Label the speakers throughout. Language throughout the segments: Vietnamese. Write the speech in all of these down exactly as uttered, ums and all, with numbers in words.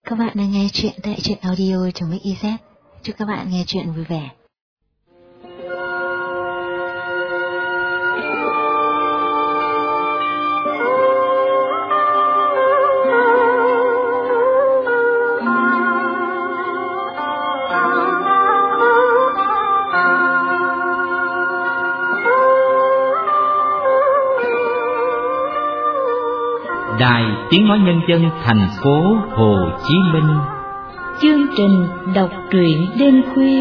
Speaker 1: Các bạn đang nghe chuyện tại truyện audio trong Mix i zét. Chúc các bạn nghe chuyện vui vẻ.
Speaker 2: Đài Tiếng Nói Nhân dân thành phố Hồ Chí Minh.
Speaker 3: Chương trình đọc truyện đêm khuya.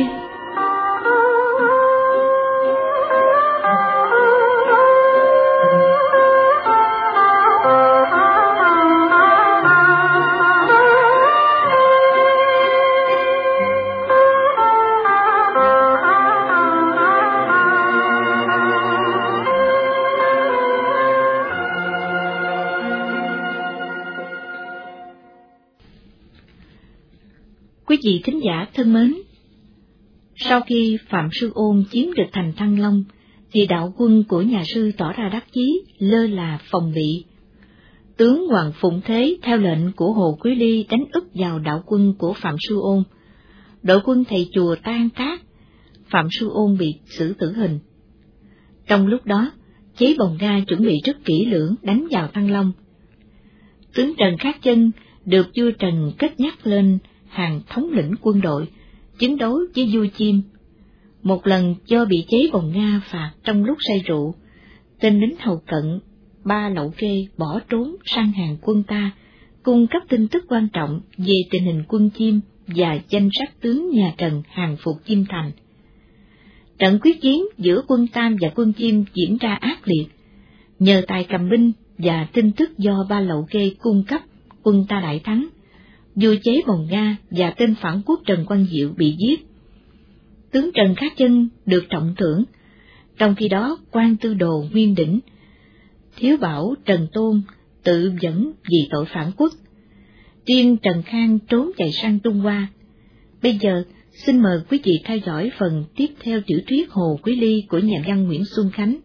Speaker 3: Quý vị thính giả thân mến, sau khi Phạm Sư Ôn chiếm được thành Thăng Long, thì đạo quân của nhà sư tỏ ra đắc chí, lơ là phòng bị. Tướng Hoàng Phụng Thế theo lệnh của Hồ Quý Ly đánh úp vào đạo quân của Phạm Sư Ôn. Đội quân thầy chùa tan tác, Phạm Sư Ôn bị xử tử hình. Trong lúc đó, Chế Bồng Nga chuẩn bị rất kỹ lưỡng đánh vào Thăng Long. Tướng Trần Khát Chân được vua Trần kết nhắc lên hàng thống lĩnh quân đội, chiến đấu với vua Chiêm. Một lần do bị Chế Bồng Nga phạt trong lúc say rượu, tên lính hầu cận Ba Lậu Kê bỏ trốn sang hàng quân ta, cung cấp tin tức quan trọng về tình hình quân Chiêm và danh sách tướng nhà Trần hàng phục Chiêm Thành. Trận quyết chiến giữa quân Tam và quân Chiêm diễn ra ác liệt. Nhờ tài cầm binh và tin tức do Ba Lậu Kê cung cấp, quân ta đại thắng. Vua Chế Bồng Nga và tên phản quốc Trần Quang Diệu bị giết. Tướng Trần Khát Chân được trọng thưởng, trong khi đó quan tư đồ Nguyên Đỉnh, thiếu bảo Trần Tôn tự vẫn vì tội phản quốc. Riêng Trần Khang trốn chạy sang Trung Hoa. Bây giờ xin mời quý vị theo dõi phần tiếp theo tiểu thuyết Hồ Quý Ly của nhà văn Nguyễn Xuân Khánh.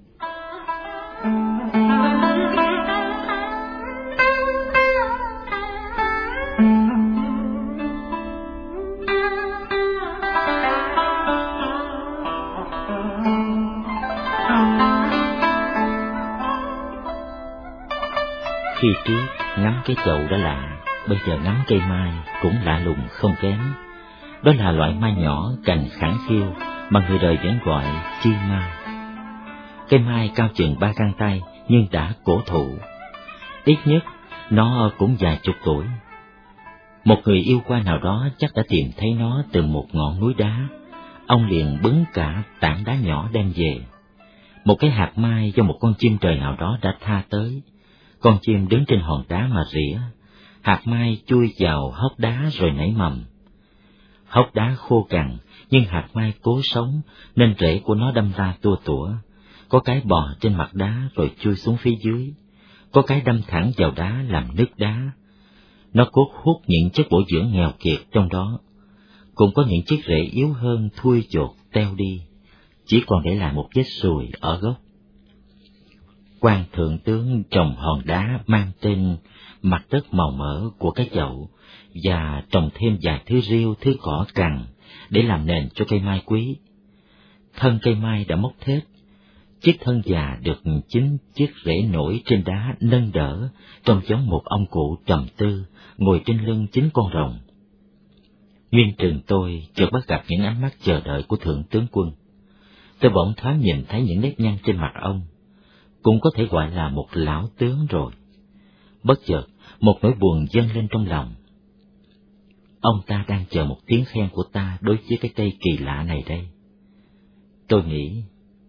Speaker 2: Khi trước ngắm cái chậu đã lạ, bây giờ ngắm cây mai cũng lạ lùng không kém. Đó là loại mai nhỏ cành khẳng khiu mà người đời vẫn gọi chi mai. Cây mai cao chừng ba gang tay nhưng đã cổ thụ. Ít nhất nó cũng vài chục tuổi. Một người yêu qua nào đó chắc đã tìm thấy nó từ một ngọn núi đá. Ông liền bứng cả tảng đá nhỏ đem về. Một cái hạt mai do một con chim trời nào đó đã tha tới. Con chim đứng trên hòn đá mà rỉa, hạt mai chui vào hốc đá rồi nảy mầm. Hốc đá khô cằn, nhưng hạt mai cố sống, nên rễ của nó đâm ra tua tủa. Có cái bò trên mặt đá rồi chui xuống phía dưới, có cái đâm thẳng vào đá làm nứt đá. Nó cố hút những chất bổ dưỡng nghèo kiệt trong đó. Cũng có những chiếc rễ yếu hơn thui chột teo đi, chỉ còn để lại một vết sùi ở gốc. Quan thượng tướng trồng hòn đá mang tên mặt đất màu mỡ của cái chậu và trồng thêm vài thứ rêu, thứ cỏ cằn để làm nền cho cây mai quý. Thân cây mai đã mốc thết, chiếc thân già được chín chiếc rễ nổi trên đá nâng đỡ, trông giống một ông cụ trầm tư ngồi trên lưng chín con rồng. Nguyên Trường tôi chợt bắt gặp những ánh mắt chờ đợi của thượng tướng quân. Tôi bỗng thoáng nhìn thấy những nếp nhăn trên mặt ông. Cũng có thể gọi là một lão tướng rồi. Bất chợt, một nỗi buồn dâng lên trong lòng. Ông ta đang chờ một tiếng khen của ta đối với cái cây kỳ lạ này đây. Tôi nghĩ,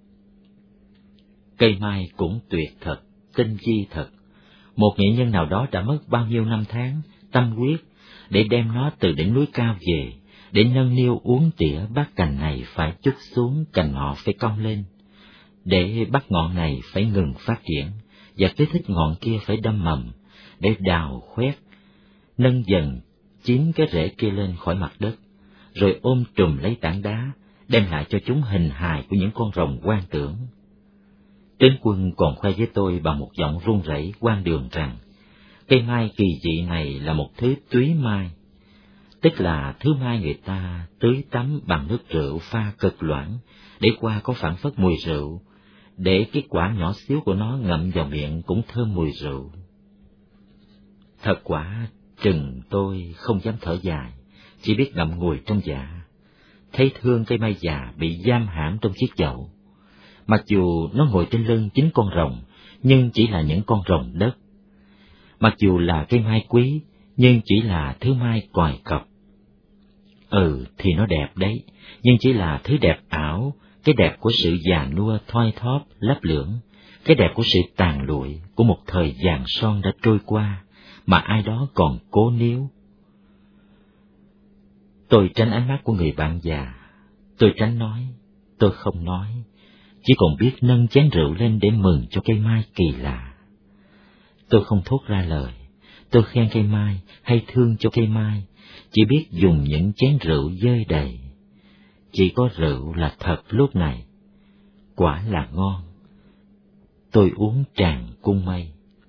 Speaker 2: cây mai cũng tuyệt thật, tinh vi thật. Một nghệ nhân nào đó đã mất bao nhiêu năm tháng, tâm huyết, để đem nó từ đỉnh núi cao về, để nâng niu uốn tỉa bát cành này phải chúc xuống, cành nọ phải cong lên. Để bắt ngọn này phải ngừng phát triển, và kích thích ngọn kia phải đâm mầm, để đào khoét, nâng dần chín cái rễ kia lên khỏi mặt đất, rồi ôm trùm lấy tảng đá, đem lại cho chúng hình hài của những con rồng quan tưởng. Tướng quân còn khoe với tôi bằng một giọng run rẩy quan đường rằng, cây mai kỳ dị này là một thứ túy mai, tức là thứ mai người ta tưới tắm bằng nước rượu pha cực loãng, để qua có phảng phất mùi rượu, để cái quả nhỏ xíu của nó ngậm vào miệng cũng thơm mùi rượu. Thật quả, chừng tôi không dám thở dài, chỉ biết ngậm ngùi trong dạ, thấy thương cây mai già bị giam hãm trong chiếc chậu. Mặc dù nó ngồi trên lưng chính con rồng, nhưng chỉ là những con rồng đất. Mặc dù là cây mai quý, nhưng chỉ là thứ mai còi cọc. Ừ, thì nó đẹp đấy, nhưng chỉ là thứ đẹp ảo, cái đẹp của sự già nua thoi thóp, lấp lưỡng, cái đẹp của sự tàn lụi của một thời vàng son đã trôi qua, mà ai đó còn cố níu. Tôi tránh ánh mắt của người bạn già, tôi tránh nói, tôi không nói, chỉ còn biết nâng chén rượu lên để mừng cho cây mai kỳ lạ. Tôi không thốt ra lời, tôi khen cây mai hay thương cho cây mai, chỉ biết dùng những chén rượu dơi đầy. Chỉ có rượu là thật lúc này, quả là ngon. Tôi uống tràn cung mây.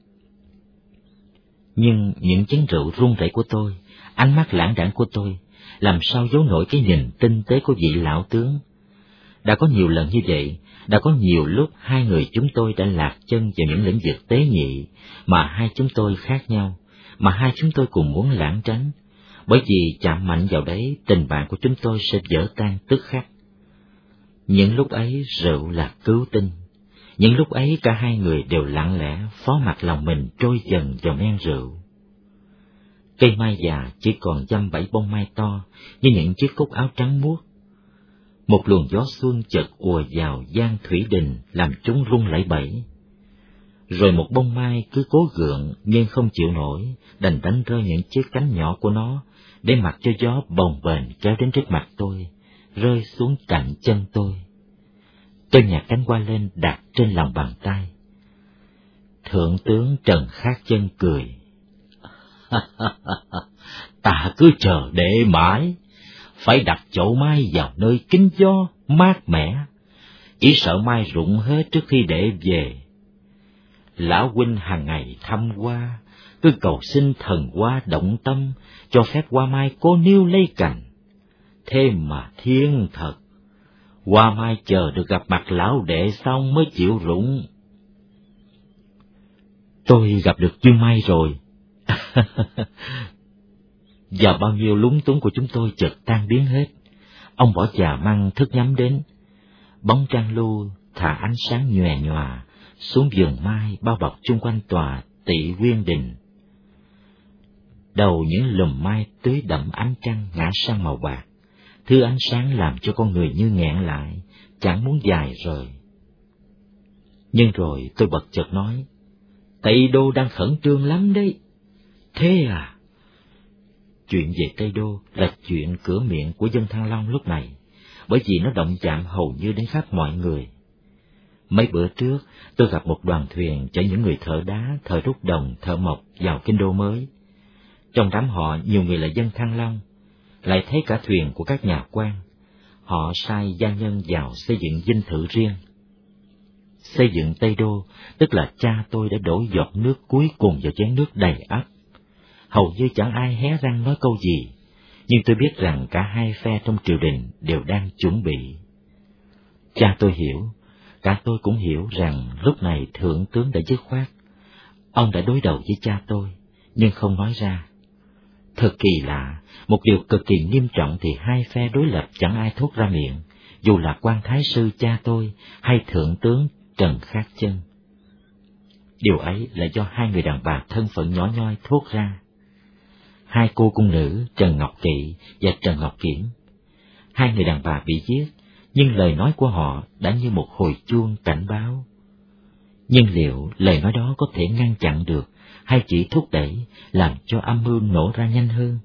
Speaker 2: Nhưng những chén rượu run rẩy của tôi, ánh mắt lãng đãng của tôi, làm sao giấu nổi cái nhìn tinh tế của vị lão tướng. Đã có nhiều lần như vậy, đã có nhiều lúc hai người chúng tôi đã lạc chân vào những lĩnh vực tế nhị, mà hai chúng tôi khác nhau, mà hai chúng tôi cùng muốn lảng tránh, bởi vì chạm mạnh vào đấy tình bạn của chúng tôi sẽ vỡ tan tức khắc. Những lúc ấy rượu là cứu tinh, những lúc ấy cả hai người đều lặng lẽ phó mặc lòng mình trôi dần vào men rượu. Cây mai già chỉ còn dăm bảy bông mai to như những chiếc cúc áo trắng muốt. Một luồng gió xuân chợt ùa vào gian thủy đình làm chúng rung lẩy bẩy. Rồi một bông mai cứ cố gượng nhưng không chịu nổi, đành đánh rơi những chiếc cánh nhỏ của nó để mặc cho gió bồng bềnh kéo đến trước mặt tôi, rơi xuống cạnh chân tôi. Tôi nhặt cánh hoa lên đặt trên lòng bàn tay. Thượng tướng Trần Khát Chân cười. Ta cứ chờ đợi mãi, phải đặt chậu mai vào nơi kín gió, mát mẻ, chỉ sợ mai rụng hết trước khi để về. Lão huynh hàng ngày thăm hoa, cứ cầu xin thần hoa động tâm, cho phép hoa mai cố níu lấy cành. Thế mà thiên thật, hoa mai chờ được gặp mặt lão đệ xong mới chịu rụng. Tôi gặp được duyên mai rồi. Và bao nhiêu lúng túng của chúng tôi chợt tan biến hết. Ông bỏ trà măng thức nhắm đến. Bóng trăng lưu thả ánh sáng nhòe nhòa xuống vườn mai bao bọc chung quanh tòa Tỵ Quyên Đình. Đầu những lùm mai tưới đậm ánh trăng ngã sang màu bạc, thứ ánh sáng làm cho con người như nghẹn lại, chẳng muốn dài rời. Nhưng rồi tôi bật chợt nói, Tây Đô đang khẩn trương lắm đấy. Thế à? Chuyện về Tây Đô là chuyện cửa miệng của dân Thăng Long lúc này, bởi vì nó động chạm hầu như đến khắp mọi người. Mấy bữa trước, tôi gặp một đoàn thuyền chở những người thợ đá, thợ đúc đồng, thợ mộc vào kinh đô mới. Trong đám họ nhiều người là dân Thăng Long, lại thấy cả thuyền của các nhà quan. Họ sai gia nhân vào xây dựng dinh thự riêng. Xây dựng Tây Đô, tức là cha tôi đã đổ giọt nước cuối cùng vào chén nước đầy ắp. Hầu như chẳng ai hé răng nói câu gì, nhưng tôi biết rằng cả hai phe trong triều đình đều đang chuẩn bị. Cha tôi hiểu, cả tôi cũng hiểu rằng lúc này thượng tướng đã dứt khoát. Ông đã đối đầu với cha tôi, nhưng không nói ra. Thật kỳ lạ, một điều cực kỳ nghiêm trọng thì hai phe đối lập chẳng ai thốt ra miệng, dù là quan thái sư cha tôi hay thượng tướng Trần Khát Chân. Điều ấy là do hai người đàn bà thân phận nhỏ nhoi thốt ra. Hai cô cung nữ Trần Ngọc Kỵ và Trần Ngọc Kiểm. Hai người đàn bà bị giết, nhưng lời nói của họ đã như một hồi chuông cảnh báo. Nhưng liệu lời nói đó có thể ngăn chặn được, hay chỉ thúc đẩy, làm cho âm mưu nổ ra nhanh hơn?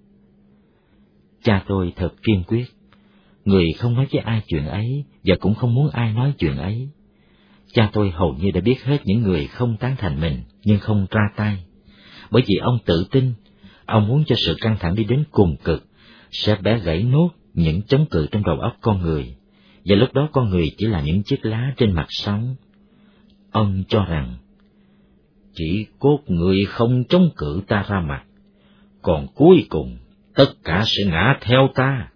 Speaker 2: Cha tôi thật kiên quyết, người không nói với ai chuyện ấy, và cũng không muốn ai nói chuyện ấy. Cha tôi hầu như đã biết hết những người không tán thành mình, nhưng không ra tay, bởi vì ông tự tin, ông muốn cho sự căng thẳng đi đến cùng cực, sẽ bẻ gãy nốt những chống cự trong đầu óc con người, và lúc đó con người chỉ là những chiếc lá trên mặt sóng. Ông cho rằng, chỉ cốt người không chống cự ta ra mặt, còn cuối cùng tất cả sẽ ngã theo ta.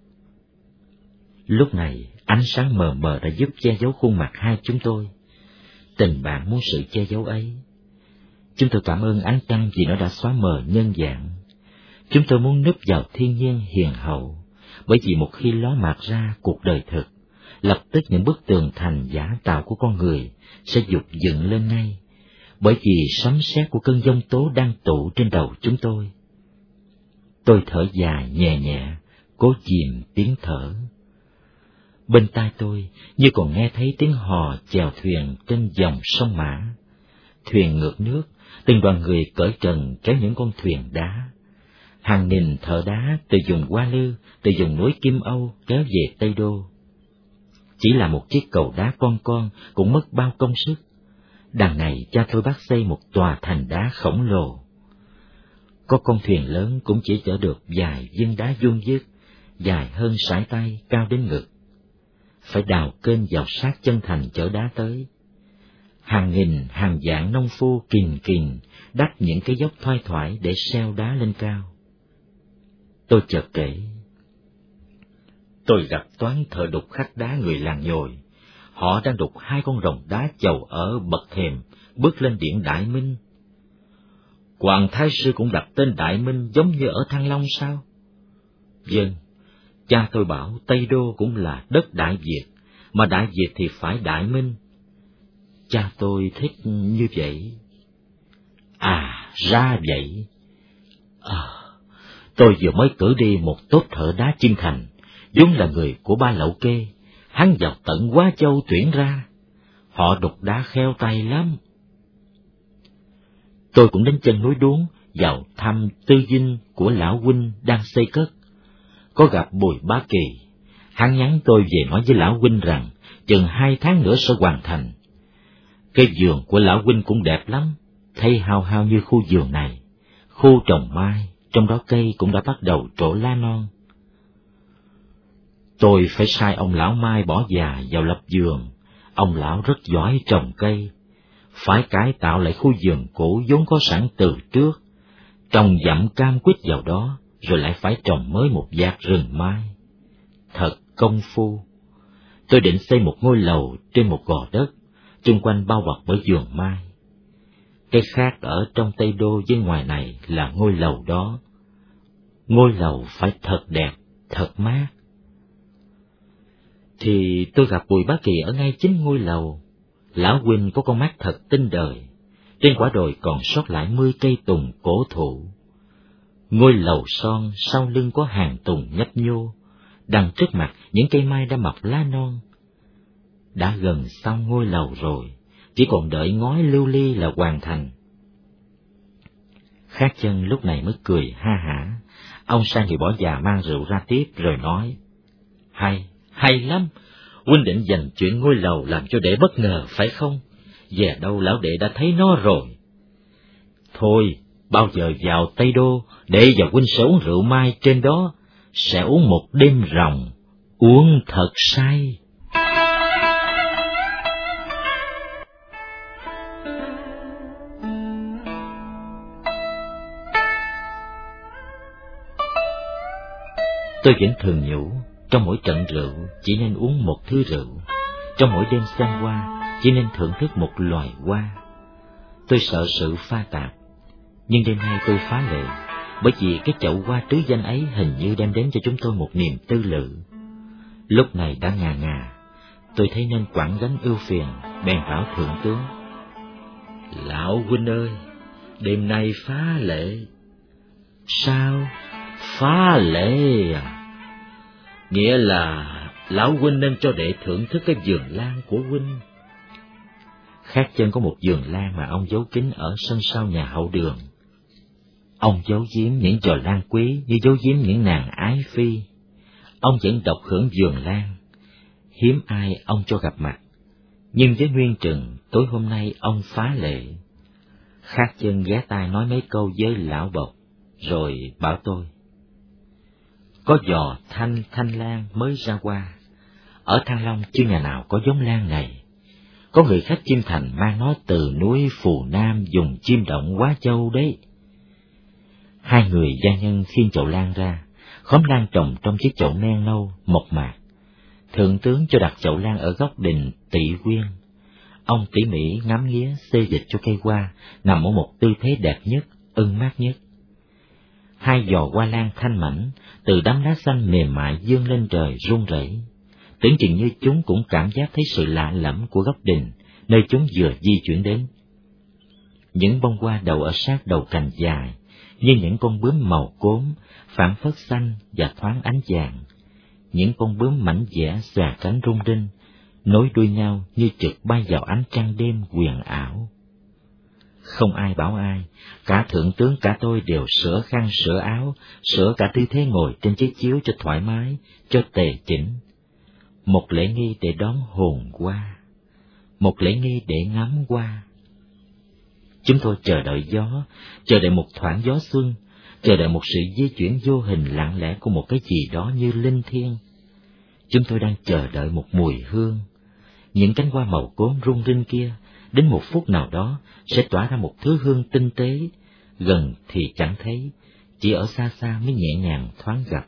Speaker 2: Lúc này, ánh sáng mờ mờ đã giúp che giấu khuôn mặt hai chúng tôi. Tình bạn muốn sự che giấu ấy. Chúng tôi cảm ơn ánh trăng vì nó đã xóa mờ nhân dạng. Chúng tôi muốn núp vào thiên nhiên hiền hậu, bởi vì một khi ló mặt ra cuộc đời thực, lập tức những bức tường thành giả tạo của con người sẽ dục dựng lên ngay, bởi vì sấm sét của cơn giông tố đang tụ trên đầu chúng tôi. Tôi thở dài nhẹ nhẹ, cố chìm tiếng thở. Bên tai tôi như còn nghe thấy tiếng hò chèo thuyền trên dòng sông Mã. Thuyền ngược nước, từng đoàn người cởi trần kéo những con thuyền đá. Hàng nghìn thợ đá từ vùng Hoa Lư, từ vùng núi Kim Âu kéo về Tây Đô. Chỉ là một chiếc cầu đá con con cũng mất bao công sức. Đằng này cha tôi bắt xây một tòa thành đá khổng lồ. Có con thuyền lớn cũng chỉ chở được vài viên đá vuông vức, dài hơn sải tay, cao đến ngực. Phải đào kênh vào sát chân thành chở đá tới. Hàng nghìn hàng vạn nông phu kình kình đắp những cái dốc thoai thoải để seo đá lên cao. Tôi chợt kể, tôi gặp toán thợ đục khắc đá người làng Nhồi. Họ đang đục hai con rồng đá chầu ở bậc thềm bước lên điện Đại Minh. Hoàng Thái Sư cũng đặt tên Đại Minh giống như ở Thăng Long sao? Vâng, cha tôi bảo Tây Đô cũng là đất Đại Việt, mà Đại Việt thì phải Đại Minh. Cha tôi thích như vậy. À, ra vậy. À, tôi vừa mới cử đi một tốt thợ đá Chiêm Thành, vốn là người của Ba Lậu Kê, hắn vào tận Hóa Châu tuyển ra. Họ đục đá khéo tay lắm. Tôi cũng đến chân núi Đuống vào thăm tư dinh của lão huynh đang xây cất. Có gặp Bùi Bá Kỳ, hắn nhắn tôi về nói với lão huynh rằng chừng hai tháng nữa sẽ hoàn thành. Cái vườn của lão huynh cũng đẹp lắm, thấy hao hao như khu vườn này. Khu trồng mai, trong đó cây cũng đã bắt đầu trổ lá non. Tôi phải sai ông lão Mai bỏ già vào lập vườn. Ông lão rất giỏi trồng cây, phải cải tạo lại khu vườn cũ vốn có sẵn từ trước, trồng dặm cam quýt vào đó, rồi lại phải trồng mới một vạt rừng mai. Thật công phu. Tôi định xây một ngôi lầu trên một gò đất, chung quanh bao bọc bởi vườn mai. Cái khác ở trong Tây Đô với ngoài này là ngôi lầu đó. Ngôi lầu phải thật đẹp, thật mát. Thì tôi gặp Bùi Bá Kỳ ở ngay chính ngôi lầu. Lão huynh có con mắt thật tinh đời. Trên quả đồi còn sót lại mươi cây tùng cổ thụ. Ngôi lầu son sau lưng có hàng tùng nhấp nhô, đằng trước mặt những cây mai đã mọc lá non. Đã gần xong ngôi lầu rồi, chỉ còn đợi ngói lưu ly là hoàn thành. Khát Chân lúc này mới cười ha hả. Ông sai người bỏ già mang rượu ra tiếp rồi nói, hay, hay lắm, huynh định dành chuyện ngôi lầu làm cho đệ bất ngờ phải không? Về đâu lão đệ đã thấy nó rồi. Thôi, bao giờ vào Tây Đô, đệ và huynh sẽ uống rượu mai trên đó, sẽ uống một đêm ròng, uống thật say. Tôi vẫn thường nhủ, trong mỗi trận rượu chỉ nên uống một thứ rượu, trong mỗi đêm xem hoa chỉ nên thưởng thức một loài hoa. Tôi sợ sự pha tạp, nhưng đêm nay tôi phá lệ, bởi vì cái chậu hoa trứ danh ấy hình như đem đến cho chúng tôi một niềm tư lự. Lúc này đã ngà ngà, tôi thấy nên quẳng gánh ưu phiền, bèn bảo thượng tướng, lão huynh ơi, đêm nay phá lệ. Sao? Phá lệ à? Nghĩa là lão huynh nên cho đệ thưởng thức cái vườn lan của huynh. Khát Chân có một vườn lan mà ông giấu kín ở sân sau nhà hậu đường. Ông giấu giếm những trò lan quý như giấu giếm những nàng ái phi. Ông vẫn độc hưởng vườn lan, hiếm ai ông cho gặp mặt. Nhưng với Nguyên Trừng, tối hôm nay ông phá lệ. Khát Chân ghé tai nói mấy câu với lão bộc, rồi bảo tôi, có giò thanh thanh lan mới ra hoa, ở Thăng Long chưa nhà nào có giống lan này. Có người khách Chiêm Thành mang nó từ núi Phù Nam dùng chim động Hóa Châu đấy. Hai người gia nhân khiêng chậu lan ra, khóm lan trồng trong chiếc chậu men nâu, mộc mạc. Thượng tướng cho đặt chậu lan ở góc đình Tỵ Quyên. Ông tỉ mỉ ngắm nghía xê dịch cho cây hoa nằm ở một tư thế đẹp nhất, ưng mắt nhất. Hai giò hoa lan thanh mảnh từ đám lá xanh mềm mại vươn lên trời run rẩy, tưởng chừng như chúng cũng cảm giác thấy sự lạ lẫm của góc đình nơi chúng vừa di chuyển đến. Những bông hoa đậu ở sát đầu cành dài như những con bướm màu cốm, phảng phất xanh và thoáng ánh vàng. Những con bướm mảnh dẻ xòe cánh rung rinh, nối đuôi nhau như trượt bay vào ánh trăng đêm huyền ảo. Không ai bảo ai, cả thượng tướng cả tôi đều sửa khăn sửa áo, sửa cả tư thế ngồi trên chiếc chiếu cho thoải mái, cho tề chỉnh. Một lễ nghi để đón hồn hoa, một lễ nghi để ngắm hoa. Chúng tôi chờ đợi gió, chờ đợi một thoảng gió xuân, chờ đợi một sự di chuyển vô hình lặng lẽ của một cái gì đó như linh thiêng. Chúng tôi đang chờ đợi một mùi hương. Những cánh hoa màu cốm rung rinh kia, đến một phút nào đó sẽ tỏa ra một thứ hương tinh tế, gần thì chẳng thấy, chỉ ở xa xa mới nhẹ nhàng thoáng gặp.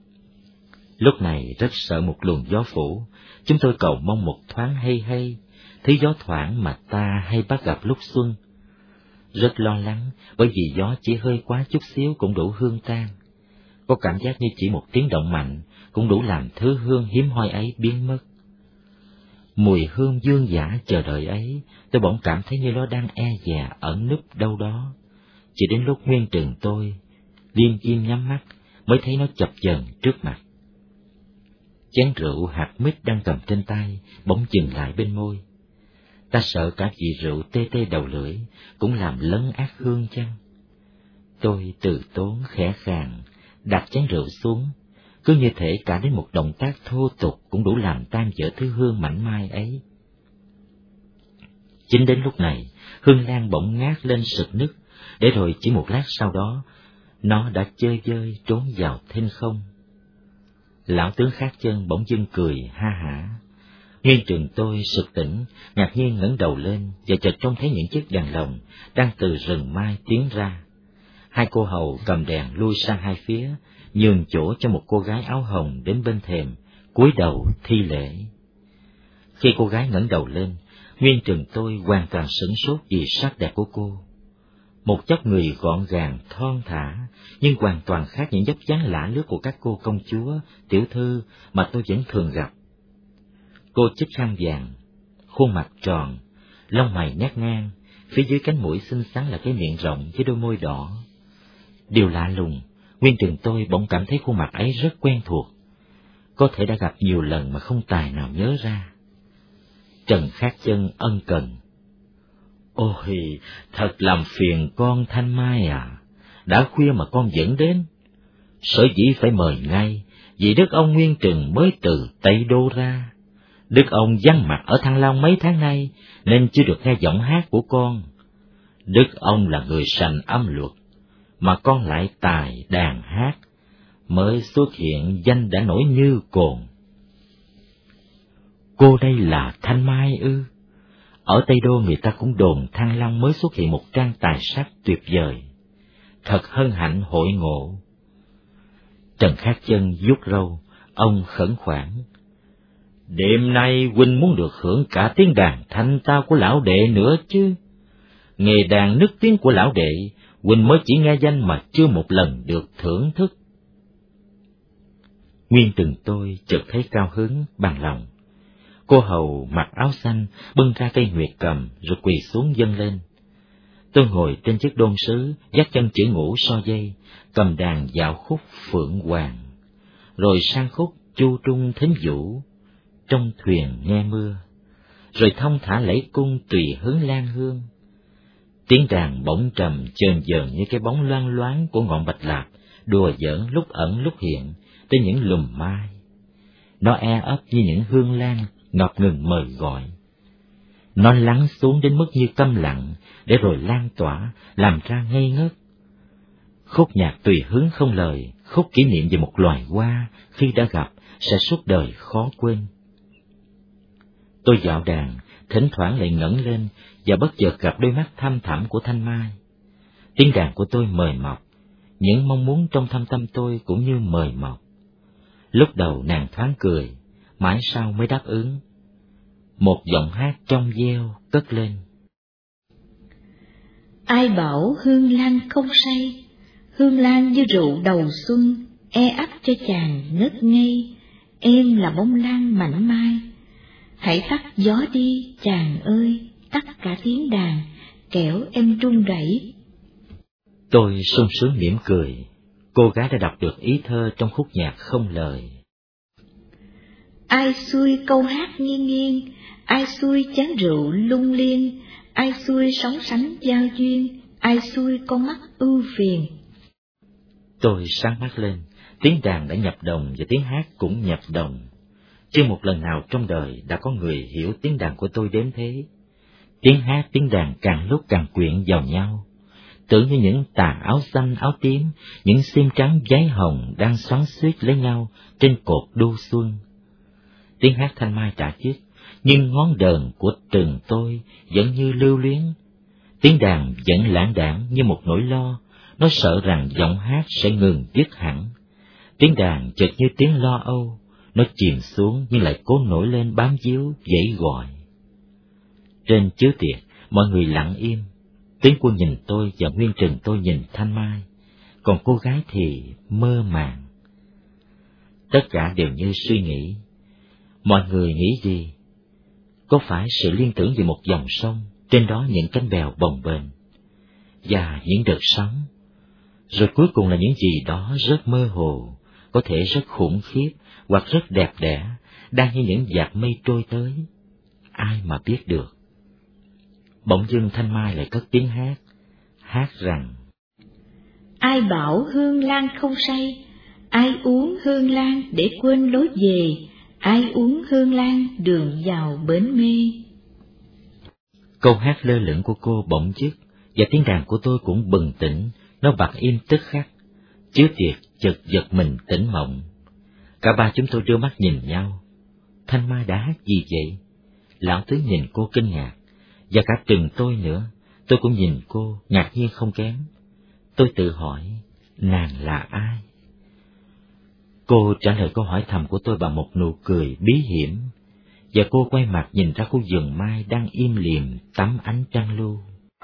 Speaker 2: Lúc này rất sợ một luồng gió phủ, chúng tôi cầu mong một thoáng hay hay, thứ gió thoảng mà ta hay bắt gặp lúc xuân. Rất lo lắng, bởi vì gió chỉ hơi quá chút xíu cũng đủ hương tan. Có cảm giác như chỉ một tiếng động mạnh cũng đủ làm thứ hương hiếm hoi ấy biến mất. Mùi hương dương dã chờ đợi ấy, tôi bỗng cảm thấy như nó đang e dè ẩn núp đâu đó. Chỉ đến lúc Nguyên Trừng tôi liêm diêm nhắm mắt mới thấy nó chập chờn trước mặt. Chén rượu hạt mít đang cầm trên tay bỗng dừng lại bên môi. Ta sợ cả vị rượu tê tê đầu lưỡi cũng làm lấn át hương chăng? Tôi từ tốn khẽ khàng đặt chén rượu xuống, cứ như thể cả đến một động tác thô tục cũng đủ làm tan vỡ thứ hương mảnh mai ấy. Chính đến lúc này, hương lan bỗng ngát lên sực nức, để rồi chỉ một lát sau đó, nó đã chơi vơi trốn vào thinh không. Lão tướng Khát Chân bỗng dưng cười ha hả. Nguyên Trường tôi sực tỉnh, ngạc nhiên ngẩng đầu lên và chợt trông thấy những chiếc đèn lồng đang từ rừng mai tiến ra. Hai cô hầu cầm đèn lui sang hai phía, nhường chỗ cho một cô gái áo hồng đến bên thềm, cúi đầu thi lễ. Khi cô gái ngẩng đầu lên, Nguyên Trường tôi hoàn toàn sửng sốt vì sắc đẹp của cô. Một dốc người gọn gàng, thon thả, nhưng hoàn toàn khác những dốc dáng lạ lướt của các cô công chúa, tiểu thư mà tôi vẫn thường gặp. Cô chích khăn vàng, khuôn mặt tròn, lông mày nhát ngang, phía dưới cánh mũi xinh xắn là cái miệng rộng với đôi môi đỏ. Điều lạ lùng, Nguyên Trường tôi bỗng cảm thấy khuôn mặt ấy rất quen thuộc, có thể đã gặp nhiều lần mà không tài nào nhớ ra. Trần Khát Chân ân cần: Ôi, thật làm phiền con Thanh Mai à, đã khuya mà con vẫn đến. Sở dĩ phải mời ngay, vì đức ông Nguyên Trừng mới từ Tây Đô ra. Đức ông vắng mặt ở Thăng Long mấy tháng nay, nên chưa được nghe giọng hát của con. Đức ông là người sành âm luật, mà con lại tài đàn hát, mới xuất hiện danh đã nổi như cồn. Cô đây là Thanh Mai ư? Ở Tây Đô người ta cũng đồn Thăng Long mới xuất hiện một trang tài sắc tuyệt vời. Thật hân hạnh hội ngộ. Trần Khát Chân vuốt râu, ông khẩn khoản: Đêm nay huynh muốn được hưởng cả tiếng đàn thanh tao của lão đệ nữa chứ. Nghề đàn nức tiếng của lão đệ, huynh mới chỉ nghe danh mà chưa một lần được thưởng thức. Nguyên Trừng tôi chợt thấy cao hứng, bằng lòng. Cô hầu mặc áo xanh bưng ra cây nguyệt cầm rồi quỳ xuống dâng lên. Tôi ngồi trên chiếc đôn sứ, dắt chân chữ ngũ so dây, cầm đàn dạo khúc Phượng Hoàng, rồi sang khúc Chu Trung Thính Vũ, trong thuyền nghe mưa, rồi thông thả lẫy cung tùy hứng lan hương. Tiếng đàn bỗng trầm chờn dờn như cái bóng loang loáng của ngọn bạch lạp, đùa giỡn lúc ẩn lúc hiện trên những lùm mai. Nó e ấp như những hương lan ngập ngừng mời gọi. Nó lắng xuống đến mức như câm lặng, để rồi lan tỏa, làm ra ngây ngất. Khúc nhạc tùy hứng không lời, khúc kỷ niệm về một loài hoa khi đã gặp sẽ suốt đời khó quên. Tôi dạo đàn, thỉnh thoảng lại ngẩng lên và bất chợt gặp đôi mắt thăm thẳm của Thanh Mai. Tiếng đàn của tôi mời mọc, những mong muốn trong thâm tâm tôi cũng như mời mọc. Lúc đầu nàng thoáng cười, mãi sau mới đáp ứng. Một giọng hát trong veo cất lên.
Speaker 3: Ai bảo hương lan không say, hương lan như rượu đầu xuân, e ấp cho chàng ngất ngây, em là bông lan mảnh mai. Hãy tắt gió đi chàng ơi, tắt cả tiếng đàn, kẻo em run rẩy.
Speaker 2: Tôi sung sướng mỉm cười, cô gái đã đọc được ý thơ trong khúc nhạc không lời.
Speaker 3: Ai xuôi câu hát nghiêng nghiêng, ai xuôi chén rượu lung liên, ai xuôi sóng sánh giao duyên, ai xuôi con mắt ưu phiền.
Speaker 2: Tôi sáng mắt lên, tiếng đàn đã nhập đồng và tiếng hát cũng nhập đồng. Chưa một lần nào trong đời đã có người hiểu tiếng đàn của tôi đến thế. Tiếng hát tiếng đàn càng lúc càng quyện vào nhau, tưởng như những tà áo xanh áo tím, những xiêm trắng váy hồng đang xoắn xuýt lấy nhau trên cột đu xuân. Tiếng hát thanh mai trả chiếc, nhưng ngón đờn của từng tôi vẫn như lưu luyến. Tiếng đàn vẫn lãng đãng như một nỗi lo, nó sợ rằng giọng hát sẽ ngừng dứt hẳn. Tiếng đàn chợt như tiếng lo âu, nó chìm xuống nhưng lại cố nổi lên bám víu dãy gọi. Trên chiếu tiệc, mọi người lặng im. Tiến Quân nhìn tôi và Nguyên Trừng tôi nhìn Thanh Mai, còn cô gái thì mơ màng. Tất cả đều như suy nghĩ. Mọi người nghĩ gì? Có phải sự liên tưởng về một dòng sông, trên đó những cánh bèo bồng bềnh, và những đợt sóng, rồi cuối cùng là những gì đó rất mơ hồ, có thể rất khủng khiếp hoặc rất đẹp đẽ, đang như những giạt mây trôi tới. Ai mà biết được? Bỗng dưng Thanh Mai lại cất tiếng hát, hát rằng:
Speaker 3: Ai bảo hương lan không say, ai uống hương lan để quên lối về, ai uống hương lan đường vào bến mê.
Speaker 2: Câu hát lơ lửng của cô bỗng dứt, và tiếng đàn của tôi cũng bừng tỉnh, nó bặt im tức khắc. Chiếu tiệc chợt giật mình tỉnh mộng. Cả ba chúng tôi đưa mắt nhìn nhau. Thanh Mai đã hát gì vậy? Lão Tứ nhìn cô kinh ngạc, và cả Trừng tôi nữa, tôi cũng nhìn cô ngạc nhiên không kém. Tôi tự hỏi, nàng là ai? Cô trả lời câu hỏi thầm của tôi bằng một nụ cười bí hiểm, và cô quay mặt nhìn ra khu vườn mai đang im lìm tắm ánh trăng lưu.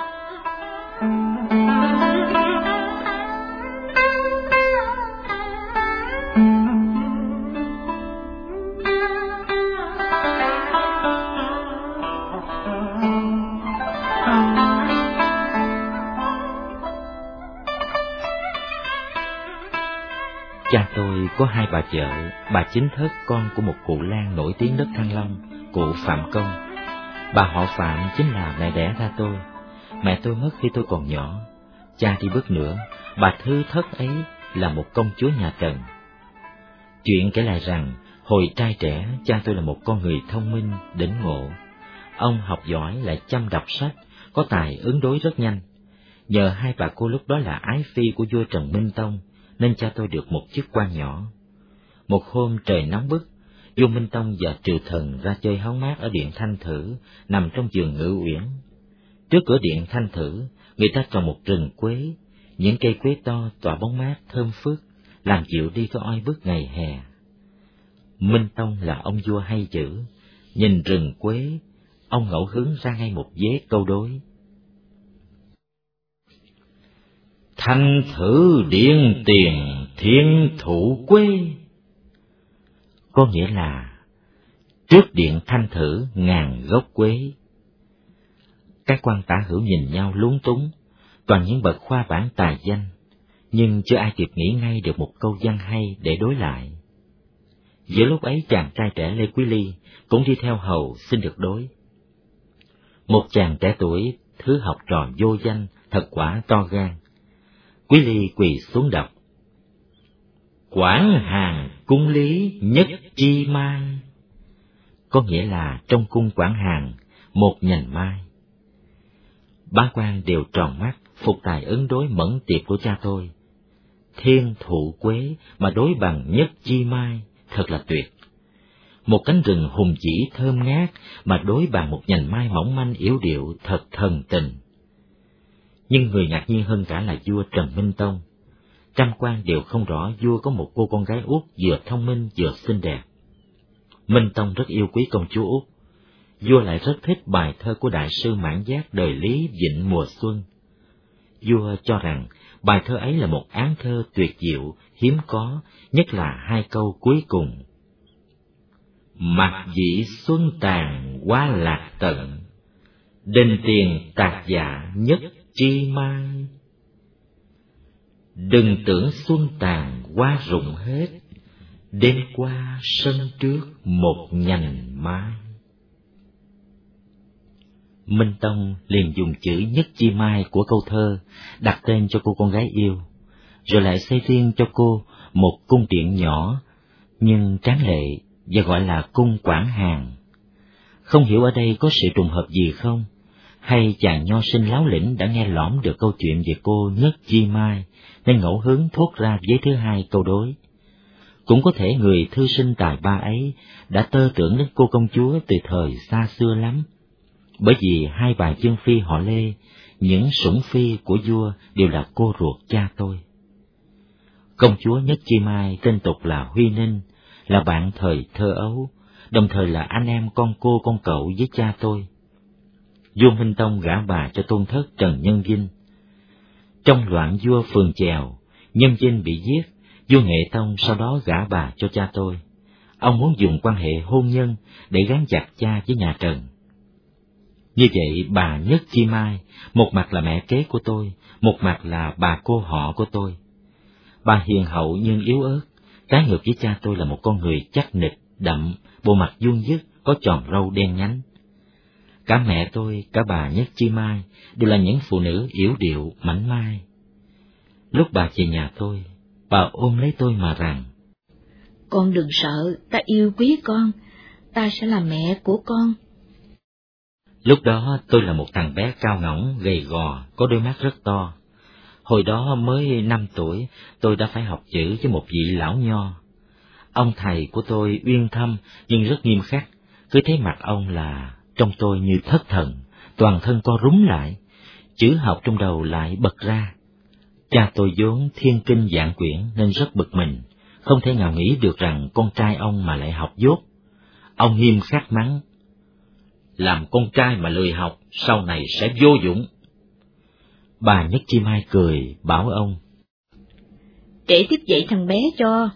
Speaker 2: Cha tôi có hai bà vợ, bà Chính Thất con của một cụ lang nổi tiếng đất Thăng Long, cụ Phạm Công. Bà họ Phạm chính là mẹ đẻ ra tôi. Mẹ tôi mất khi tôi còn nhỏ. Cha đi bước nữa, bà Thư Thất ấy là một công chúa nhà Tần. Chuyện kể lại rằng, hồi trai trẻ, cha tôi là một con người thông minh, đỉnh ngộ. Ông học giỏi lại chăm đọc sách, có tài ứng đối rất nhanh. Nhờ hai bà cô lúc đó là ái phi của vua Trần Minh Tông, nên cha tôi được một chức quan nhỏ. Một hôm trời nóng bức, vua Minh Tông và triều thần ra chơi hóng mát ở điện Thanh Thử, nằm trong vườn Ngự Uyển. Trước cửa điện Thanh Thử, người ta trồng một rừng quế, những cây quế to tỏa bóng mát thơm phức, làm dịu đi cái oi bức ngày hè. Minh Tông là ông vua hay dữ, nhìn rừng quế, ông ngẫu hứng ra ngay một vế câu đối: Thanh Thử điện tiền thiên thụ quế. Có nghĩa là trước điện Thanh Thử ngàn gốc quế. Các quan tả hữu nhìn nhau lúng túng, toàn những bậc khoa bản tài danh, nhưng chưa ai kịp nghĩ ngay được một câu văn hay để đối lại. Giữa lúc ấy chàng trai trẻ Lê Quý Ly cũng đi theo hầu xin được đối. Một chàng trẻ tuổi thứ học trò vô danh, thật quả to gan. Quý Ly quỳ xuống đọc: Quảng Hàn cung lý nhất chi mai. Có nghĩa là trong cung Quảng Hàn một nhành mai. Ba quan đều tròn mắt, phục tài ứng đối mẫn tiệp của cha tôi. Thiên thụ quế mà đối bằng nhất chi mai, thật là tuyệt. Một cánh rừng hùng vĩ thơm ngát mà đối bằng một nhành mai mỏng manh yếu điệu, thật thần tình. Nhưng người ngạc nhiên hơn cả là vua Trần Minh Tông. trăm quan đều không rõ vua có một cô con gái út vừa thông minh vừa xinh đẹp. Minh Tông rất yêu quý công chúa út. Vua lại rất thích bài thơ của đại sư Mãn Giác đời Lý Vịnh Mùa Xuân. Vua cho rằng bài thơ ấy là một áng thơ tuyệt diệu, hiếm có, nhất là hai câu cuối cùng. Mặc dĩ xuân tàn qua lạc tận, đình tiền tạc dạ nhất chi mai. Đừng tưởng xuân tàn qua rụng hết, đêm qua sân trước một nhành mai. Minh Tông liền dùng chữ nhất chi mai của câu thơ đặt tên cho cô con gái yêu, rồi lại xây riêng cho cô một cung điện nhỏ nhưng tráng lệ và gọi là cung Quảng Hàn. Không hiểu ở đây có sự trùng hợp gì không, hay chàng nho sinh láo lĩnh đã nghe lõm được câu chuyện về cô nhất chi mai nên ngẫu hứng thốt ra vế thứ hai câu đối. Cũng có thể người thư sinh tài ba ấy đã tơ tưởng đến cô công chúa từ thời xa xưa lắm, bởi vì hai bà chương phi họ Lê, những sủng phi của vua đều là cô ruột cha tôi. Công chúa Nhất Chi Mai tên tục là Huy Ninh, là bạn thời thơ ấu, đồng thời là anh em con cô con cậu với cha tôi. Vua Minh Tông gả bà cho tôn thất Trần Nhân Dinh. Trong loạn vua Phường Chèo, Nhân Dinh bị giết, vua Nghệ Tông sau đó gả bà cho cha tôi. Ông muốn dùng quan hệ hôn nhân để gắn chặt cha với nhà Trần. Như vậy bà Nhất Chi Mai, một mặt là mẹ kế của tôi, một mặt là bà cô họ của tôi. Bà hiền hậu nhưng yếu ớt, trái ngược với cha tôi là một con người chắc nịch, đậm, bộ mặt vuông vức, có tròn râu đen nhánh. Cả mẹ tôi, cả bà Nhất Chi Mai đều là những phụ nữ yểu điệu, mảnh mai. Lúc bà về nhà tôi, bà ôm lấy tôi mà rằng:
Speaker 3: Con đừng sợ, ta yêu quý con, ta sẽ là mẹ của con.
Speaker 2: Lúc đó tôi là một thằng bé cao ngỗng, gầy gò, có đôi mắt rất to. Hồi đó mới năm tuổi, tôi đã phải học chữ với một vị lão nho. Ông thầy của tôi uyên thâm nhưng rất nghiêm khắc, cứ thấy mặt ông là trong tôi như thất thần, toàn thân co rúm lại, chữ học trong đầu lại bật ra. Cha tôi vốn thiên kinh vạn quyển nên rất bực mình, không thể nào nghĩ được rằng con trai ông mà lại học dốt. Ông nghiêm khắc mắng: làm con trai mà lười học, sau này sẽ vô dụng. Bà Nhất Chi Mai cười, bảo ông:
Speaker 3: Kể tiếp dạy thằng bé cho.